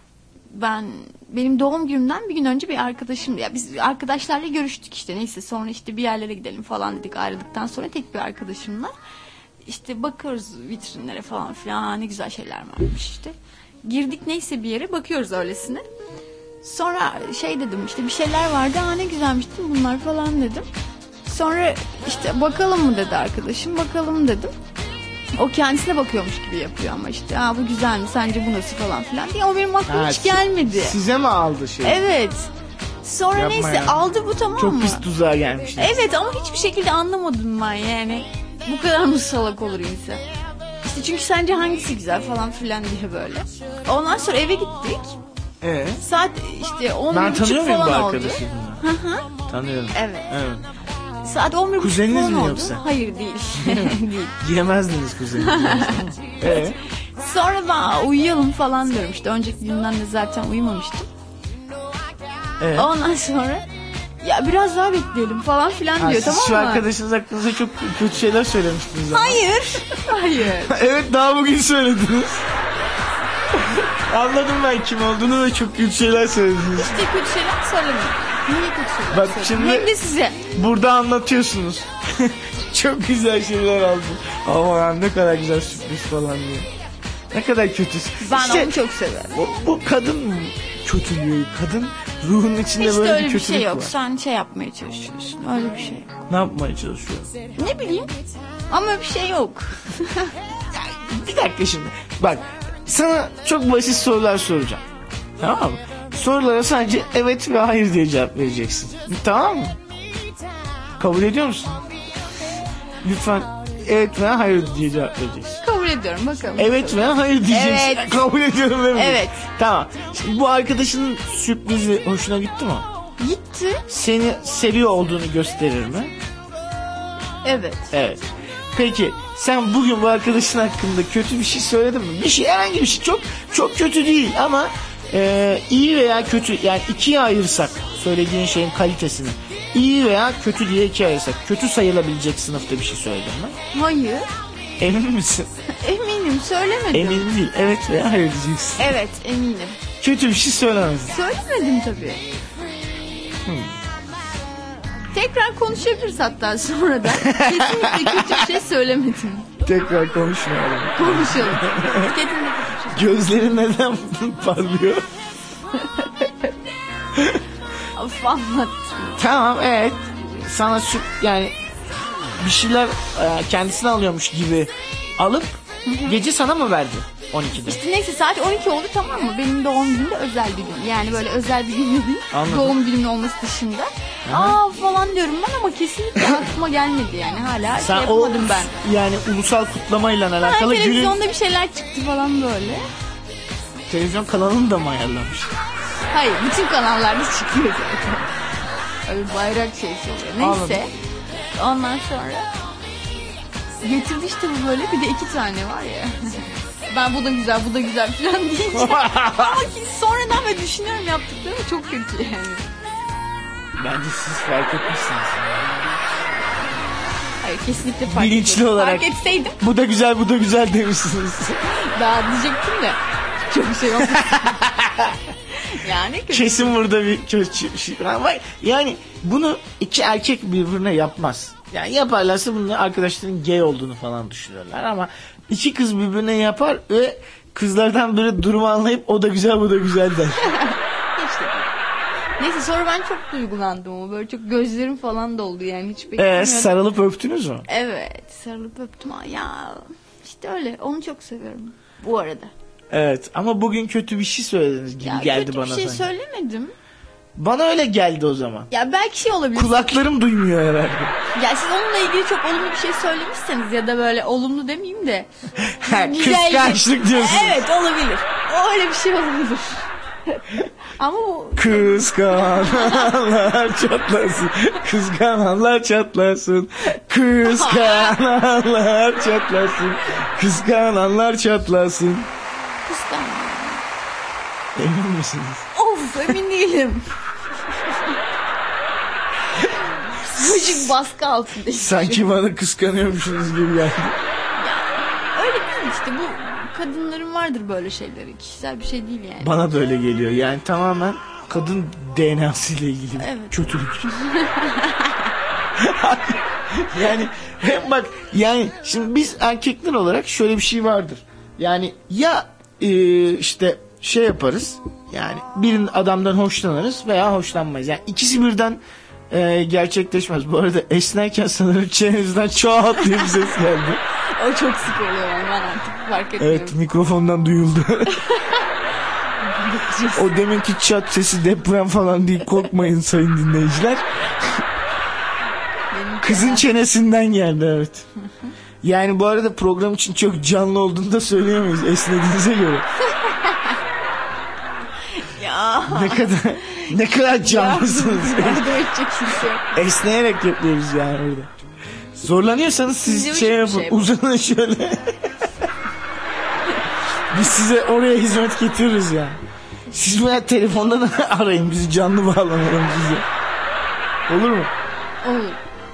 benim doğum günümden bir gün önce bir arkadaşım, ya biz arkadaşlarla görüştük işte, neyse sonra işte bir yerlere gidelim falan dedik, ayrıldıktan sonra tek bir arkadaşımla işte bakıyoruz vitrinlere falan filan, ne güzel şeyler varmış işte. Girdik neyse bir yere, bakıyoruz öylesine. Sonra şey dedim, işte bir şeyler vardı, ne güzelmiş bunlar falan dedim. Sonra işte bakalım mı dedi arkadaşım, bakalım dedim. O kendisine bakıyormuş gibi yapıyor ama işte bu güzel mi, sence bu nasıl falan filan diye, ama benim aklıma hiç gelmedi. Size mi aldı şey? Evet. Sonra yapma neyse ya. Aldı bu, tamam çok mı? Çok pis tuzağa gelmiş. Evet ama hiçbir şekilde anlamadım ben yani. Bu kadar mı salak olur insan? İşte çünkü sence hangisi güzel falan filan diye böyle. Ondan sonra eve gittik. Saat işte 11.30 falan oldu. Tanıyorum. Evet. Saat 11.30 kuzeniniz falan mi oldu. Yoksa? Hayır değil. Değil. Yemezdiniz kuzeniniz. Sonra ben uyuyalım falan diyorum işte. Önceki günden de zaten uyumamıştım. Ondan sonra ya biraz daha bekleyelim falan filan diyor, tamam mı? Siz şu arkadaşınız hakkınızda çok kötü şeyler söylemiştiniz. Hayır. Hayır. Evet, daha bugün söylediniz. Anladım ben kim olduğunu ve çok kötü şeyler söylediniz. İşte kötü şeyler söylemedim. Niye kötü şeyler Bak söyledim? şimdi Hem de size. burada anlatıyorsunuz. Çok güzel şeyler aldım. Ama ne kadar güzel sürpriz falan diye. Ne kadar kötüsün. Ben İşte, onu çok severim. bu kadın kötülüğü, kadın ruhunun içinde Hiç böyle de bir öyle bir kötülük şey yok. var. Sen şey yapmaya çalışıyorsun. Öyle bir şey yok. Ne yapmaya çalışıyor? Ne bileyim. Ama bir şey yok. Bir dakika şimdi. Bak, sana çok basit sorular soracağım. Tamam mı? Sorulara sadece evet ve hayır diye cevap vereceksin. Tamam mı? Kabul ediyor musun? Lütfen evet veya hayır diye cevap vereceksin. Kabul ediyorum, bakalım. Evet veya hayır diyeceksin. Evet. Kabul ediyorum değil mi? Evet. Tamam. Şimdi bu arkadaşının sürprizi hoşuna gitti mi? Gitti. Seni seviyor olduğunu gösterir mi? Evet. Evet. Peki sen bugün bu arkadaşın hakkında kötü bir şey söyledin mi? Bir şey, herhangi bir şey, çok kötü değil ama iyi veya kötü, yani ikiye ayırsak söylediğin şeyin kalitesini, iyi veya kötü diye ikiye ayırsak, kötü sayılabilecek sınıfta bir şey söyledin mi? Hayır. Emin misin? Eminim, söylemedim. Emin değil. Evet veya hayır diyeceksin. Evet, eminim. Kötü bir şey söylemedin. Söylemedim tabii. Tekrar konuşabiliriz hatta sonradan. Kesinlikle kötü bir şey söylemedim. Tekrar konuşmayalım. Konuşalım. Kesinlikle kötü bir şey. Gözlerin neden parlıyor? Of, anlat. Tamam, evet. Sana yani bir şeyler kendisine alıyormuş gibi alıp gece sana mı verdi 12'de? İşte neyse, saat 12 oldu, tamam mı? Benim doğum günüm de özel bir gün. Yani böyle özel bir gün değil. Anladım. Doğum günümün olması dışında. Aa falan diyorum ben ama kesinlikle aklıma gelmedi yani. Hala Sen şey yapamadım ben. Yani ulusal kutlamayla alakalı Televizyonda bir şeyler çıktı falan böyle. televizyon kanalını da mı ayarlamış? Hayır, bütün kanallarda çıkıyor zaten. Öyle bayrak şeysi oluyor. Neyse. Ondan sonra getirdi işte bu böyle, bir de 2 tane var ya. Ben bu da güzel falan diyeceğim. Ama ki sonradan böyle düşünüyorum, yaptıklarım çok kötü yani. Bence siz fark etmişsiniz. Hayır, kesinlikle fark Bilinçli etmedim. olarak. Fark etseydim Bu da güzel demişsiniz. daha diyecektim de çok bir şey yok. Yani kötü. Kesin burada bir kötü şey. Ama yani bunu iki erkek birbirine yapmaz. Yani yaparlarsa bunun arkadaşların gay olduğunu falan düşünürler ama iki kız birbirine yapar ve kızlardan biri durumu anlayıp o da güzel bu da güzel der. İşte. Neyse, sonra ben çok duygulandım ama böyle çok gözlerim falan doldu yani, hiç beklemiyordum. Sarılıp öptünüz mü? Evet, sarılıp öptüm. Ya işte öyle, onu çok seviyorum bu arada. Evet, ama bugün kötü bir şey söylediniz gibi Ya geldi kötü bana. bir şey sanki. söylemedim. Bana öyle geldi o zaman. Ya belki şey olabilir. Kulaklarım duymuyor herhalde. Ya siz onunla ilgili çok olumlu bir şey söylemişseniz ya da böyle olumlu demeyeyim de. Kıskançlık diyorsunuz. Evet, olabilir. O öyle bir şey olabilir. Ama bu... Kıskananlar çatlasın. Kıskananlar çatlasın. Kıskananlar çatlasın. Kıskananlar çatlasın. Kıskanma. Emin misiniz? Of, emin değilim. Psikolojik baskı altında. Sanki bana kıskanıyormuşsunuz gibi geldi. Öyle değil işte, bu kadınların vardır böyle şeyleri. Kişisel bir şey değil yani. Bana da öyle geliyor. Yani tamamen kadın DNA'sı ile ilgili Evet. kötülük. Yani hem bak, yani şimdi biz erkekler olarak şöyle bir şey vardır. Yani ya işte şey yaparız. Yani birinin adamdan hoşlanırız veya hoşlanmayız. Yani ikisi birden gerçekleşmez. Bu arada esnerken sanırım çenenizden çat diye bir ses geldi. O çok sık oluyor, ben artık fark etmiyorum. Evet, mikrofondan duyuldu. O deminki çat sesi deprem falan değil, korkmayın sayın dinleyiciler. Kızın çenesinden geldi, evet. Yani bu arada program için çok canlı olduğunu da söyleyemeyiz esnediğinize göre. Ya. Ne kadar canlısınız. Yardım edecek kimse yok. Esneyerek yapıyoruz yani burada. Zorlanıyorsanız siz Bizim şey için bir yapın, şey bu. uzanın şöyle. Biz size oraya hizmet getiriyoruz yani. Siz veya telefondan arayın bizi, canlı bağlanalım size. Olur mu? Olur.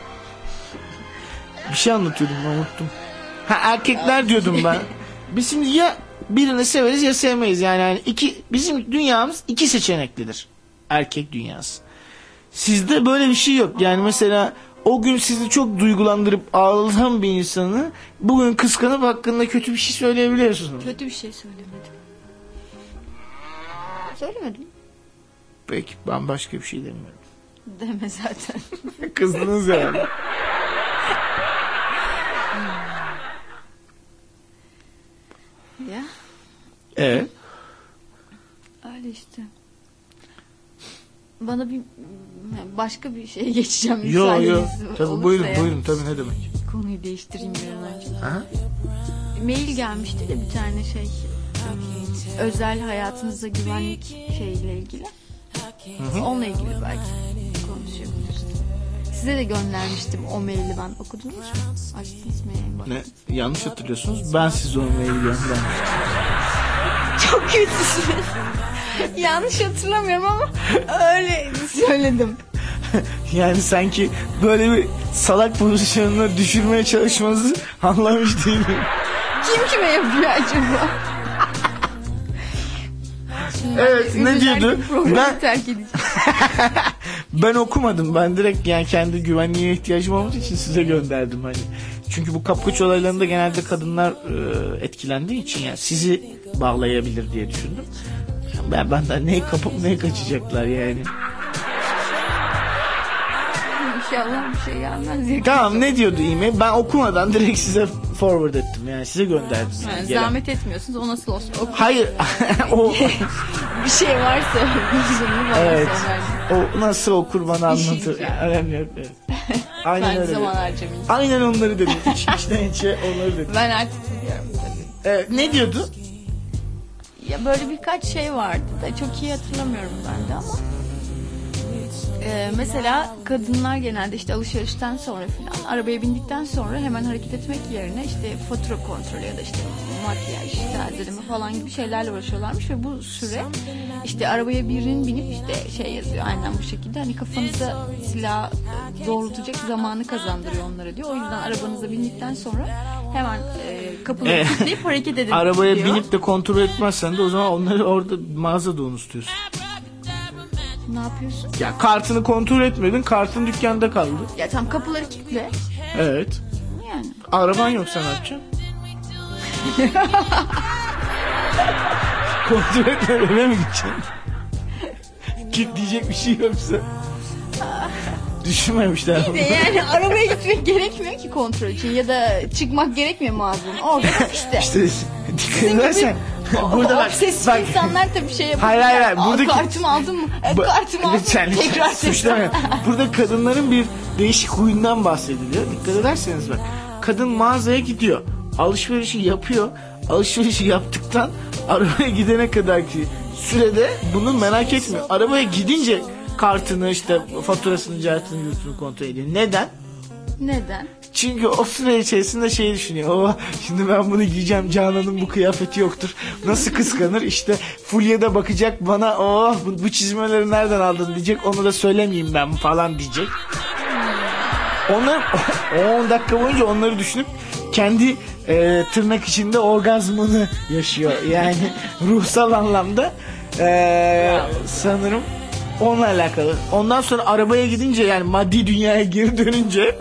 Bir şey anlatıyordum, unuttum. Erkekler diyordum ben. Biz şimdi ya birini severiz ya sevmeyiz. Yani bizim dünyamız iki seçeneklidir. Erkek dünyası. Sizde böyle bir şey yok. Yani mesela o gün sizi çok duygulandırıp ağlatan bir insanı bugün kıskanıp hakkında kötü bir şey söyleyebiliyorsunuz. Kötü bir şey söylemedim. Söylemedim. Peki, ben başka bir şey demiyorum. Deme zaten. Kızdınız yani. Ya. Evet. Öyle işte. Bana başka bir şeye geçeceğim. Yo. Tabii Olursa buyurun tabii, ne demek. Konuyu değiştireyim bir an önce. Ha? Mail gelmişti de bir tane şey. Özel hayatınızda güvenlik şeyle ilgili. Hı-hı. Onunla ilgili belki konuşabiliriz. Size de göndermiştim o maili, ben okudunuz mu? Açtınız mı yayın? Ne? Yanlış hatırlıyorsunuz. Ben size o maili göndermiştim. Çok kötüsün. Yanlış hatırlamıyorum ama öyle söyledim. Yani sanki böyle bir salak pozisyonuna düşürmeye çalışmanızı anlamış değilim. Kim kime yapıyor acaba? Evet, ne diyordu? Ben terk edeceğim. Ben okumadım. Ben direkt yani kendi güvenliğe ihtiyacım olduğu için size gönderdim hani. Çünkü bu kapkaç olaylarında genelde kadınlar etkilendiği için yani sizi bağlayabilir diye düşündüm. Benden neyi kapıp neyi kaçacaklar yani. İnşallah bir şey gelmez ya. Tamam, ne diyordu e-mail? Ben okumadan direkt size forward ettim yani, size gönderdim. Yani zahmet etmiyorsunuz, o nasıl olsun? Hayır. O bir şey varsa yüzünü bana evet. söyler. O nasıl okur bana anlatır. Yani, önemli yok. Evet. Aynen öyle. Zaman harcamayın. Aynen onları dedim. İçten içe onları dedim. Ben artık biliyorum tabii. Ne diyordu? Ya böyle birkaç şey vardı da çok iyi hatırlamıyorum ben de ama. Mesela kadınlar genelde işte alışverişten sonra falan arabaya bindikten sonra hemen hareket etmek yerine işte fatura kontrolü ya da işte makyaj, tazeleme falan gibi şeylerle uğraşıyorlarmış ve bu süre işte arabaya birinin binip işte şey yazıyor aynen bu şekilde, hani kafanıza silah doğrultacak zamanı kazandırıyor onlara diyor. O yüzden arabanıza bindikten sonra hemen kapıları kilitleyip hareket edin arabaya diyor. binip de kontrol etmezsen de o zaman onları orada mağazada unutuyorsun. Ne yapıyorsun? Ya kartını kontrol etmedin, kartın dükkanda kaldı. Ya tam kapıları kilitle. Evet. Yani. Araban yoksa ne yapacaksın? Kontrol etmeden eve mi gideceksin? Kilitleyecek bir şey yoksa. Düşünmemişler. İyi de yani arabaya gitmek gerekmiyor ki kontrol için ya da çıkmak gerekmiyor mağazadan. Orada işte. İşte dikkat edersen. Burada bak. Obsesif insanlar tabii şey yapıyor. Hayır. Buradaki... Kartımı aldın mı? Kartımı aldım. Tekrar suçlamayın. Burada kadınların bir değişik huyundan bahsediliyor. Dikkat ederseniz bak. Kadın mağazaya gidiyor. Alışverişi yapıyor. Alışverişi yaptıktan arabaya gidene kadar ki sürede bunu merak etmiyor. Arabaya gidince kartını işte faturasını, cartını, yurtunu kontrol ediyor. Neden? Neden? Çünkü o süre içerisinde şey düşünüyor. Şimdi ben bunu giyeceğim. Canan'ın bu kıyafeti yoktur. Nasıl kıskanır? İşte Fulya'da bakacak bana. Bu çizmeleri nereden aldın diyecek. Onu da söylemeyeyim ben falan diyecek. Onlar 10 dakika boyunca onları düşünüp kendi tırnak içinde orgazmını yaşıyor. Yani ruhsal anlamda sanırım onunla alakalı. Ondan sonra arabaya gidince yani maddi dünyaya geri dönünce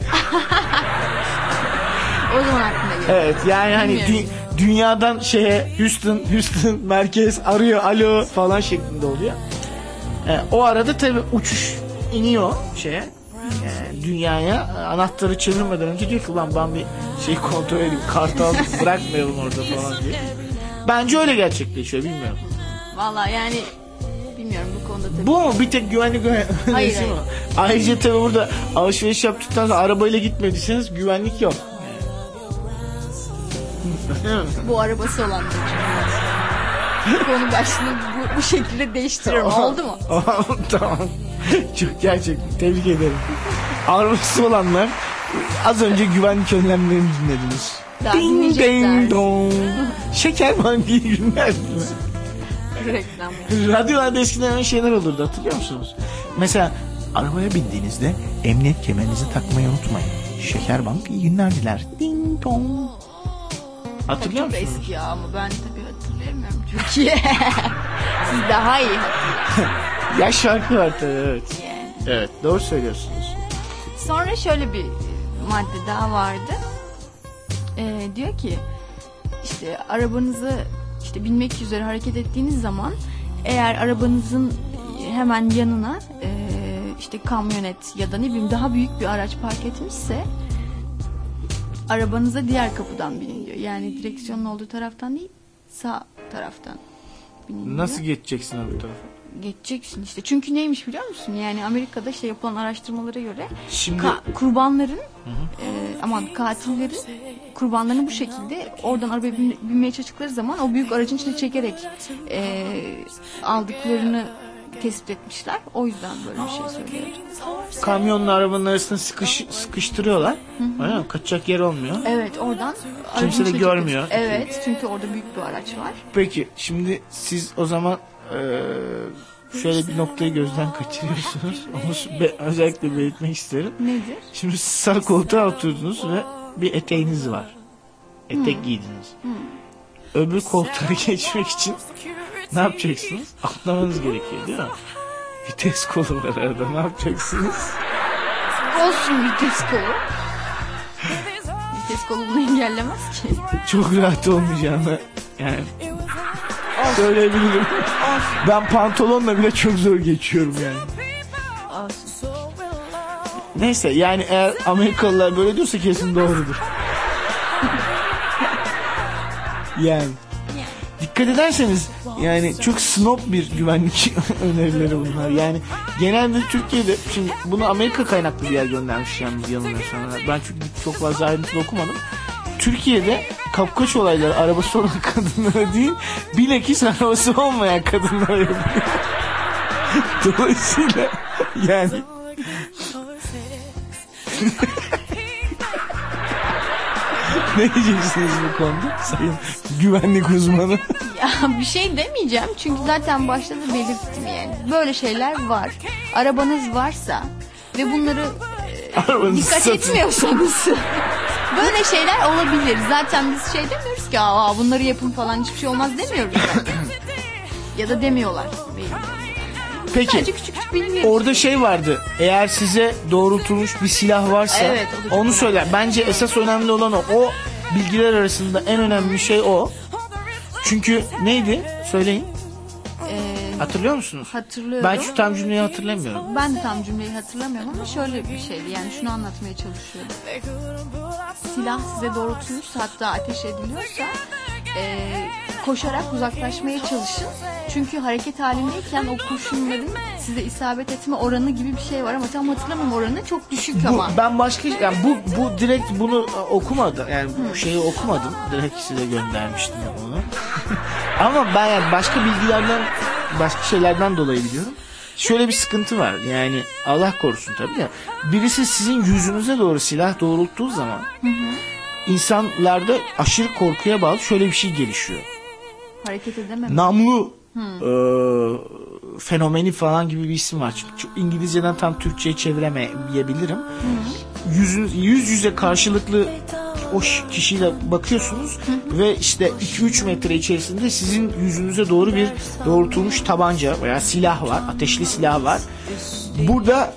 o zaman aklına geliyor. evet yani hani dünyadan Houston merkez arıyor, alo falan şeklinde oluyor. O arada tabii uçuş iniyor dünyaya, anahtarı çevirmeden önce diyor ki ulan ben bir şey kontrol edeyim, kartı alıp bırakmayalım orada falan diye. Bence öyle gerçekleşiyor, bilmiyorum. Vallahi yani bilmiyorum bu konuda tabii. Bu mu? Bir tek güvenlik hayır. Ayrıca tabii burada alışveriş yaptıktan sonra arabayla gitmediyseniz güvenlik yok. Bu arabası olanlar için. Konu başlığını bu şekilde değiştiriyorum. Oldu mu? Tamam. Çok gerçekten tebrik ederim. Arabası olanlar az önce güvenlik önlemlerini dinlediniz. Daha Ding ding dong. Şeker bandiyi günlerdi mi? Reklam. Radyolarda eskiden öyle şeyler olurdu, hatırlıyor musunuz? Mesela Arabaya bindiğinizde emniyet kemerinizi takmayı unutmayın. Şekerbank iyi günler diler. Ding dong. Hatırlıyor musunuz? Çok eski ya ama ben tabii hatırlayamıyorum Türkiye. Siz daha iyi hatırlıyorsunuz. Ya şarkı var tabii, evet. Yani. Evet, doğru söylüyorsunuz. Sonra şöyle bir madde daha vardı. Diyor ki işte arabanızı işte binmek üzere hareket ettiğiniz zaman eğer arabanızın hemen yanına işte kamyonet ya da ne bileyim daha büyük bir araç park etmişse arabanıza diğer kapıdan binin diyor. Yani direksiyonun olduğu taraftan değil, sağ taraftan binin diyor. Nasıl geçeceksin öbür tarafa? Geçeceksin işte. Çünkü neymiş biliyor musun? Yani Amerika'da işte yapılan araştırmalara göre Şimdi kurbanların katillerin kurbanlarını bu şekilde oradan arabaya binmeye çalıştıkları zaman o büyük aracın içine çekerek aldıklarını tespit etmişler. O yüzden böyle bir şey söylüyor. kamyonla arabanın arasında sıkıştırıyorlar. Öyle mi? Kaçacak yer olmuyor. Evet, oradan Kimse de görmüyor. Evet, çünkü orada büyük bir araç var. Peki şimdi siz o zaman şöyle bir noktayı gözden kaçırıyorsunuz. Onu özellikle belirtmek isterim. Nedir? Şimdi sağ koltuğa oturdunuz ve bir eteğiniz var. Etek giydiniz. Öbür koltuğa geçmek için ne yapacaksınız? Atlamanız gerekiyor değil mi? Vites kolu var arada, ne yapacaksınız? Olsun vites kolu. Vites kolu bunu engellemez ki. Çok rahat olmayacağını yani söyleyebilirim. Ben pantolonla bile çok zor geçiyorum yani. Olsun. Neyse yani eğer Amerikalılar böyle diyorsa kesin doğrudur. Yani dikkat ederseniz yani çok snob bir güvenlik önerileri bunlar. Yani genelde Türkiye'de, şimdi bunu Amerika kaynaklı bir yer göndermiş yalnız yanılmıyorsam. Ben çünkü çok fazla ayrıntılı okumadım. Türkiye'de kapkaç olayları arabası olan kadınlara değil, bilakis arabası olmayan kadınlara yapıyor. Dolayısıyla yani ne diyeceksiniz bu konuda sayın güvenlik uzmanı? Ya bir şey demeyeceğim çünkü zaten başta da belirttim yani. Böyle şeyler var. Arabanız varsa ve bunları dikkat etmiyorsanız böyle şeyler olabilir. Zaten biz şey demiyoruz ki bunları yapın falan, hiçbir şey olmaz demiyoruz zaten. Ya da demiyorlar. Peki Küçük bilgi orada şey vardı, eğer size doğrultulmuş bir silah varsa evet, onu söyler. Bence esas önemli olan o bilgiler arasında en önemli şey o. Çünkü neydi? Söyleyin. Hatırlıyor musunuz? Hatırlıyorum. Ben şu tam cümleyi hatırlamıyorum. Ben de tam cümleyi hatırlamıyorum ama şöyle bir şeydi. Yani şunu anlatmaya çalışıyorum. Silah size doğrultulmuşsa, hatta ateş ediliyorsa koşarak uzaklaşmaya çalışın. Çünkü hareket halindeyken o kurşunların size isabet etme oranı gibi bir şey var ama tam hatırlamam oranı, çok düşük ama. Ben başka yani bu direkt bunu okumadım. Yani bu şeyi okumadım. Direkt size göndermiştim onu. Ama ben yani başka bilgilerden, başka şeylerden dolayı biliyorum. Şöyle bir sıkıntı var. Yani Allah korusun tabii ya. Birisi sizin yüzünüze doğru silah doğrulttuğu zaman insanlarda aşırı korkuya bağlı şöyle bir şey gelişiyor. Hareket edemem. Namlu fenomeni falan gibi bir isim var. Çünkü İngilizceden tam Türkçe'ye çeviremeyebilirim. Yüz yüze karşılıklı o kişiyle bakıyorsunuz ve işte 2-3 metre içerisinde sizin yüzünüze doğru bir doğrultulmuş tabanca veya silah var, ateşli silah var. Burada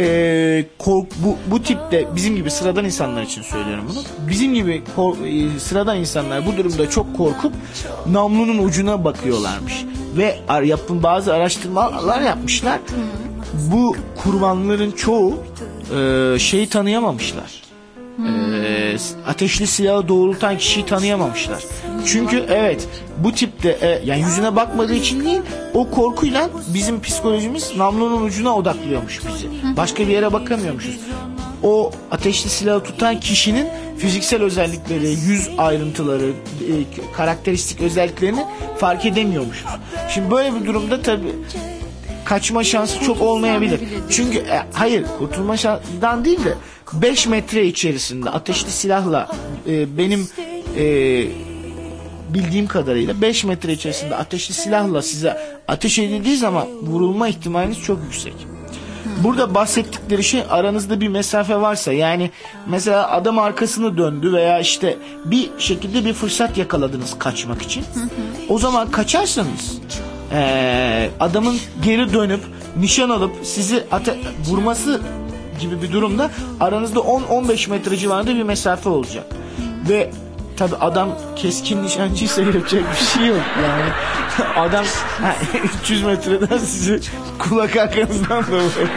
bu tipte bizim gibi sıradan insanlar için söylüyorum bunu. Bizim gibi sıradan insanlar bu durumda çok korkup namlunun ucuna bakıyorlarmış. Ve bazı araştırmalar yapmışlar. Bu kurbanların çoğu şeyi tanıyamamışlar. Ateşli silahı doğrultan kişiyi tanıyamamışlar. Çünkü evet bu tipte yani yüzüne bakmadığı için değil, o korkuyla bizim psikolojimiz namlunun ucuna odaklıyormuş bizi. Başka bir yere bakamıyormuşuz. O ateşli silahı tutan kişinin fiziksel özellikleri, yüz ayrıntıları, karakteristik özelliklerini fark edemiyormuşuz. Şimdi böyle bir durumda tabii kaçma şansı çok olmayabilir. Çünkü hayır, kurtulma şansından değil de 5 metre içerisinde ateşli silahla benim bildiğim kadarıyla 5 metre içerisinde ateşli silahla size ateş edildiği zaman vurulma ihtimaliniz çok yüksek. burada bahsettikleri şey aranızda bir mesafe varsa, yani mesela adam arkasını döndü veya işte bir şekilde bir fırsat yakaladınız kaçmak için. O zaman kaçarsanız adamın geri dönüp nişan alıp sizi vurması gibi bir durumda aranızda 10-15 metre civarında bir mesafe olacak. Ve tabi adam keskin nişancıysa yapacak bir şey yok yani. Adam 300 metreden sizi kulak arkanızdan da vuruyor.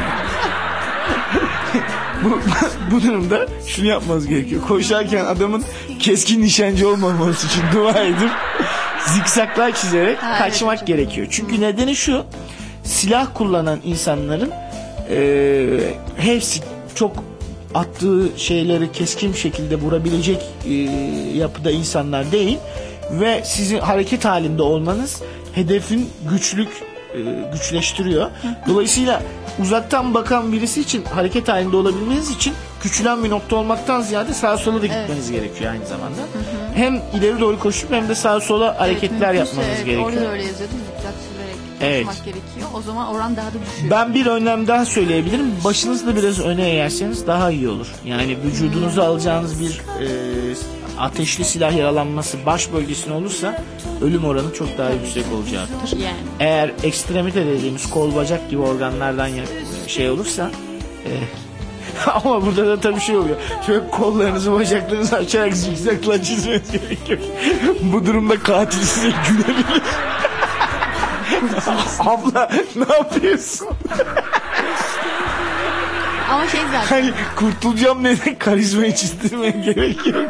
Bu durumda şunu yapmanız gerekiyor. Koşarken adamın keskin nişancı olmaması için dua edip zikzaklar çizerek kaçmak gerekiyor. Çünkü nedeni şu: silah kullanan insanların hepsi çok attığı şeyleri keskin şekilde vurabilecek yapıda insanlar değil ve sizin hareket halinde olmanız hedefin güçleştiriyor. Dolayısıyla uzaktan bakan birisi için hareket halinde olabilmeniz için küçülen bir nokta olmaktan ziyade sağa sola da gitmeniz gerekiyor aynı zamanda. Hem ileri doğru koşup hem de sağa sola hareketler yapmanız gerekiyor. Orada öyle yazıyordu. Zikzak sürerek koşmak gerekiyor. O zaman oran daha da düşüyor. Ben bir önlem daha söyleyebilirim. Başınızı biraz öne eğerseniz daha iyi olur. Yani vücudunuza alacağınız bir ateşli silah yaralanması baş bölgesine olursa ölüm oranı çok daha yüksek olacaktır. Yani. Eğer ekstremite dediğimiz kol bacak gibi organlardan şey olursa ama burada da tabii şey oluyor. Şöyle kollarınızı bacaklarınızı açarak zikzakla çizmeniz gerekiyor. Bu durumda katil size gülebilir. Abla ne yapıyorsun? Ama şey zaten. Hani kurtulacağım neden karizmayı çizdirmeye gerek yok.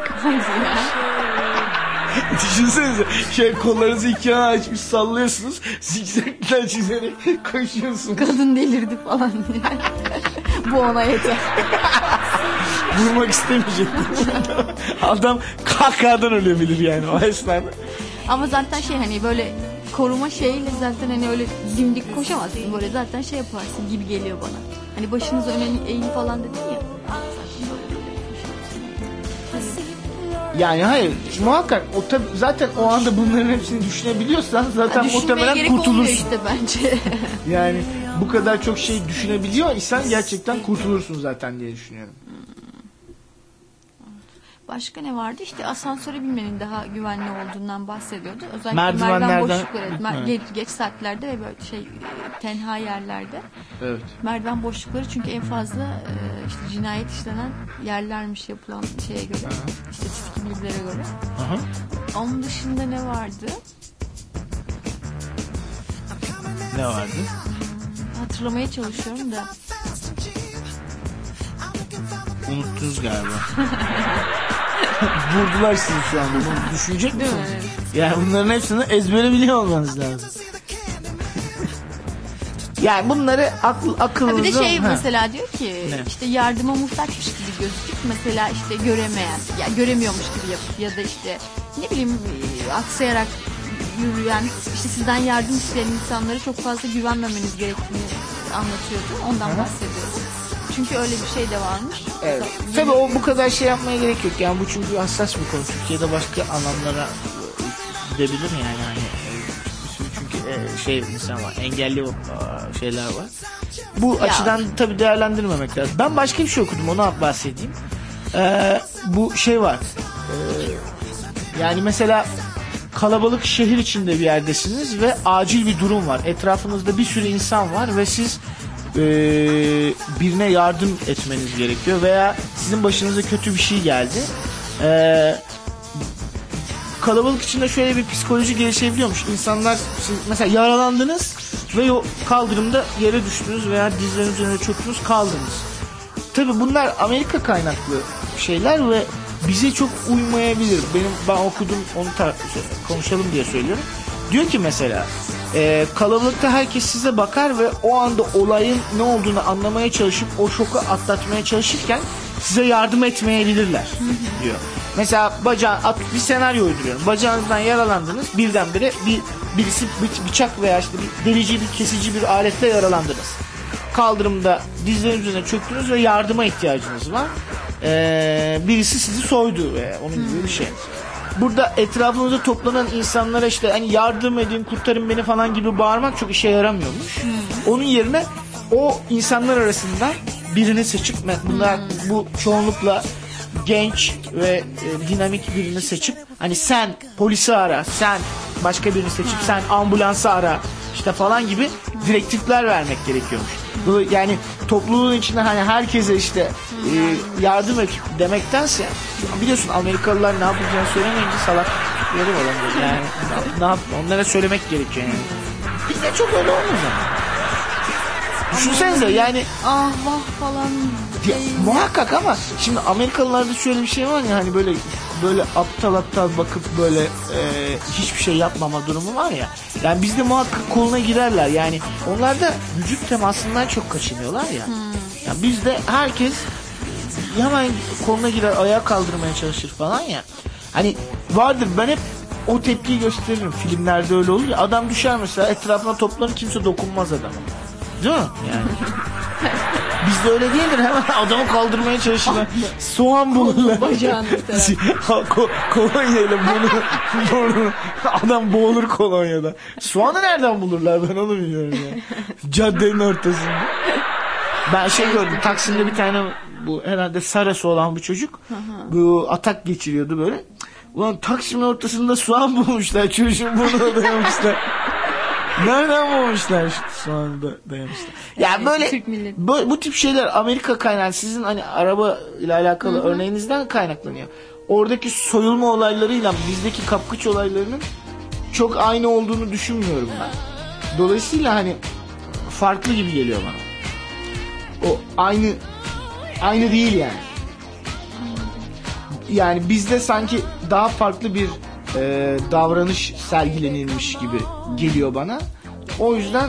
Düşünsenize kollarınızı iki yana açmış sallıyorsunuz, zikzaklar çizerek koşuyorsunuz. Kadın delirdi falan diye. Bu ona yeter. Vurmak istemeyecektim. Adam kahkahadan ölebilir yani o esnada. Ama zaten hani böyle koruma şeyle zaten hani öyle dimdik koşamazsın, böyle zaten şey yaparsın gibi geliyor bana. Hani başınız öne eğin falan dedin ya. Yani hayır, muhakkak o tabii zaten o anda bunların hepsini düşünebiliyorsan zaten muhtemelen kurtulursun. işte bence. Yani bu kadar çok şey düşünebiliyor insan gerçekten kurtulursun zaten diye düşünüyorum. Başka ne vardı? İşte asansöre binmenin daha güvenli olduğundan bahsediyordu. Özellikle Merdivenlerden... merdiven boşlukları, geç saatlerde ve böyle tenha yerlerde. Evet. Merdiven boşlukları çünkü en fazla işte cinayet işlenen yerlermiş yapılan şeye göre. İşte bilgilere göre. Aha. Onun dışında ne vardı? Ne vardı? Hatırlamaya çalışıyorum da. Unuttunuz galiba. Vurdular sizi şu anda. Bunu düşünecek misiniz? Yani bunların hepsini ezbere biliyor olmanız lazım. Yani bunları akıllıca... Bir de mesela diyor ki işte yardıma muhtaçmış gibi gözüküp mesela işte göremeyen, yani göremiyormuş gibi yapıp ya da işte ne bileyim aksayarak yürüyen, işte sizden yardım isteyen insanlara çok fazla güvenmemeniz gerektiğini anlatıyordu. Ondan bahsediyordu. Çünkü öyle bir şey de varmış. Evet. Tabii o bu kadar şey yapmaya gerek yok. Yani bu çünkü hassas bir konu. Türkiye'de başka anlamlara gidebilir yani. Çünkü insan var. Engelli şeyler var. Bu açıdan tabii değerlendirmemek lazım. Ben başka bir şey okudum. Onu bahsedeyim. Bu şey var. Yani mesela kalabalık şehir içinde bir yerdesiniz ve acil bir durum var. Etrafınızda bir sürü insan var ve siz birine yardım etmeniz gerekiyor veya sizin başınıza kötü bir şey geldi. Kalabalık içinde şöyle bir psikoloji gelişebiliyormuş. İnsanlar mesela yaralandınız ve kaldırımda yere düştünüz veya dizleriniz üzerine çöktünüz, kaldınız. Tabii bunlar Amerika kaynaklı şeyler ve bize çok uymayabilir. Ben okudum, onu konuşalım diye söylüyorum. Diyor ki mesela kalabalıkta herkes size bakar ve o anda olayın ne olduğunu anlamaya çalışıp o şoku atlatmaya çalışırken size yardım etmeyebilirler diyor. Mesela bir senaryo uyduruyorum. Bacağınızdan yaralandınız, birdenbire birisi bıçak veya işte bir delici, bir kesici bir aletle yaralandınız. Kaldırımda dizleriniz üzerine çöktünüz ve yardıma ihtiyacınız var. Birisi sizi soydu veya onun gibi bir şey. Burada etrafımızda toplanan insanlara işte hani yardım edin, kurtarın beni falan gibi bağırmak çok işe yaramıyormuş. Onun yerine o insanlar arasından birini seçip bunlar bu çoğunlukla genç ve dinamik birini seçip hani sen polisi ara, sen başka birini seçip sen ambulansı ara işte falan gibi direktifler vermek gerekiyormuş. Yani topluluğun içinde hani herkese işte yardım et demektense, biliyorsun Amerikalılar ne yapacağını söylemeyince salakları olan yani ne yap, onlara söylemek gerekiyor yani. Bizde çok öyle olmaz ama. Düşünsenize yani ah vah falan ya, muhakkak ama şimdi Amerikalılarda şöyle bir şey var ya, hani böyle aptal bakıp böyle hiçbir şey yapmama durumu var ya. Yani bizde muhakkak koluna girerler. Yani onlar da vücut temasından çok kaçınıyorlar ya. Yani bizde herkes hemen koluna girer, ayağa kaldırmaya çalışır falan ya. Hani vardır, ben hep o tepkiyi gösteririm. Filmlerde öyle olur ya. Adam düşer mesela, etrafına toplanır, kimse dokunmaz adama. Değil mi? Yani. Bizde öyle değildir. Hemen adamı kaldırmaya çalışırlar. Soğan bulurlar. Bacağını kolonyayla bunu adam boğulur kolonyada. Soğanı nereden bulurlar, ben onu bilmiyorum ya. Caddenin ortasında. Ben gördüm. Taksim'de bir tane bu herhalde sarısı olan bir çocuk bu atak geçiriyordu böyle. Ulan Taksim'in ortasında soğan bulmuşlar. Çocuğun burnuna dayamışlar. Nereden bulmuşlar soğanı dayamışlar. Yani böyle bu tip şeyler Amerika kaynaklı. Sizin hani araba ile alakalı örneğinizden kaynaklanıyor. Oradaki soyulma olaylarıyla bizdeki kapkıç olaylarının çok aynı olduğunu düşünmüyorum ben. Dolayısıyla hani farklı gibi geliyor bana. O aynı değil yani. Yani bizde sanki daha farklı bir davranış sergilenilmiş gibi geliyor bana. O yüzden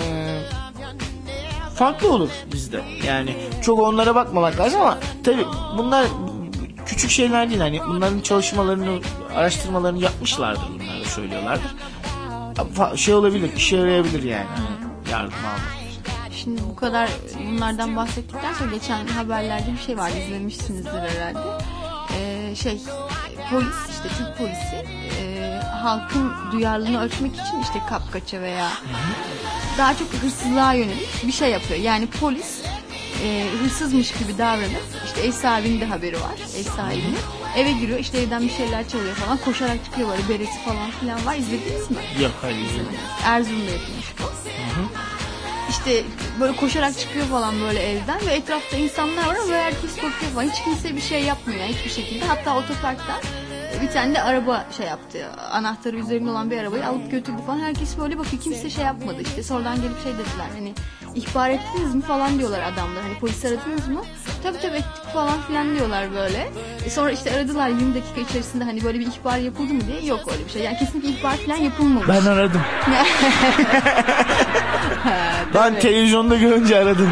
farklı olur bizde. Yani çok onlara bakmamak lazım ama tabii bunlar küçük şeyler değil. Hani bunların çalışmalarını, araştırmalarını yapmışlardır, bunlar da söylüyorlardır. Şey olabilir, işe yarayabilir yani. Yardım almak. Şimdi bu kadar bunlardan bahsettikten sonra geçen haberlerde bir şey var, izlemişsinizdir herhalde. Polis, işte Türk polisi halkın duyarlılığını ölçmek için işte kapkaça veya daha çok hırsızlığa yönelik bir şey yapıyor. Yani polis hırsızmış gibi davranıp, işte ev sahibinin de haberi var, ev sahibinin eve giriyor, işte evden bir şeyler çalıyor falan, koşarak çıkıyor, böyle beresi falan filan var. İzlediniz mi? Yok, hayır izlemedim. Erzurum'da yapılmış bu. İşte böyle koşarak çıkıyor falan böyle evden ve etrafta insanlar var ama herkes korkuyor falan. Hiç kimse bir şey yapmıyor yani hiçbir şekilde. Hatta otoparktan bir tane de araba yaptı. Anahtarı üzerinde olan bir arabayı alıp götürdü falan. Herkes böyle bakıyor. Kimse şey yapmadı işte. Sonradan gelip dediler, hani ihbar ettiniz mi falan diyorlar adamlar. Hani polisi aradınız mı? Tabii ettik falan filan diyorlar böyle. Sonra işte aradılar 20 dakika içerisinde, hani böyle bir ihbar yapıldı mı diye. Yok öyle bir şey. Yani kesinlikle ihbar falan yapılmamış. Ben aradım. Ben televizyonda görünce aradım.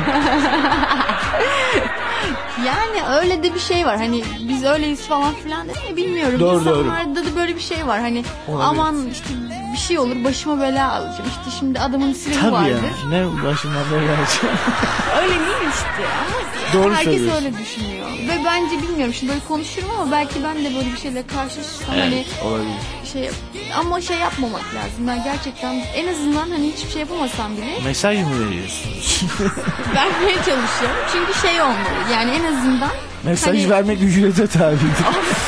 Yani öyle de bir şey var. Hani biz öyleyiz falan filan dedi ya, bilmiyorum. Doğru. İnsanlarda da böyle bir şey var. Hani olabilir. Aman işte bir şey olur, başıma bela alacağım. İşte şimdi adamın silahı vardır. Tabii ya. Ne başıma bela alacağım. Öyle değil işte. Ama doğru herkes öyle düşünüyor. Ve bence bilmiyorum, şimdi böyle konuşurum ama belki ben de böyle bir şeyle karşılaşırsam hani olabilir. Ama yapmamak lazım. Yani gerçekten en azından hani hiçbir şey yapamasam bile. Mesaj mı veriyorsunuz? Vermeye çalışıyorum. Çünkü olmalı. Yani en azından mesaj vermek ücrete tabidir.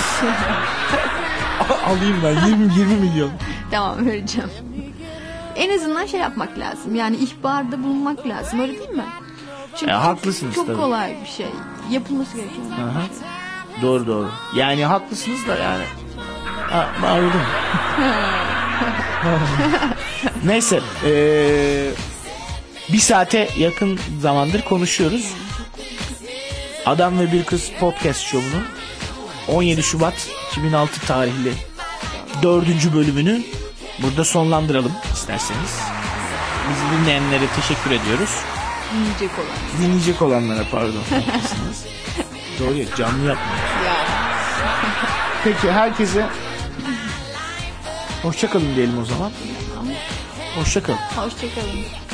Alayım ben 20 milyon. Tamam, vereceğim. En azından yapmak lazım. Yani ihbarda bulunmak lazım. Öyle değil mi? Çünkü haklısınız çok tabii. Kolay bir şey. Yapılması gereken bir şey. Doğru. Yani haklısınız da yani. Anladım. Neyse. Bir saate yakın zamandır konuşuyoruz. Adam ve Bir Kız Podcast Show'unun 17 Şubat 2006 tarihli 4. bölümünü burada sonlandıralım isterseniz. Bizi dinleyenlere teşekkür ediyoruz. Dinleyecek olanlara pardon. Doğru ya, canlı yapmıyoruz. Peki herkese hoşça kalın diyelim o zaman. Hoşça kalın. Hoşça kalın.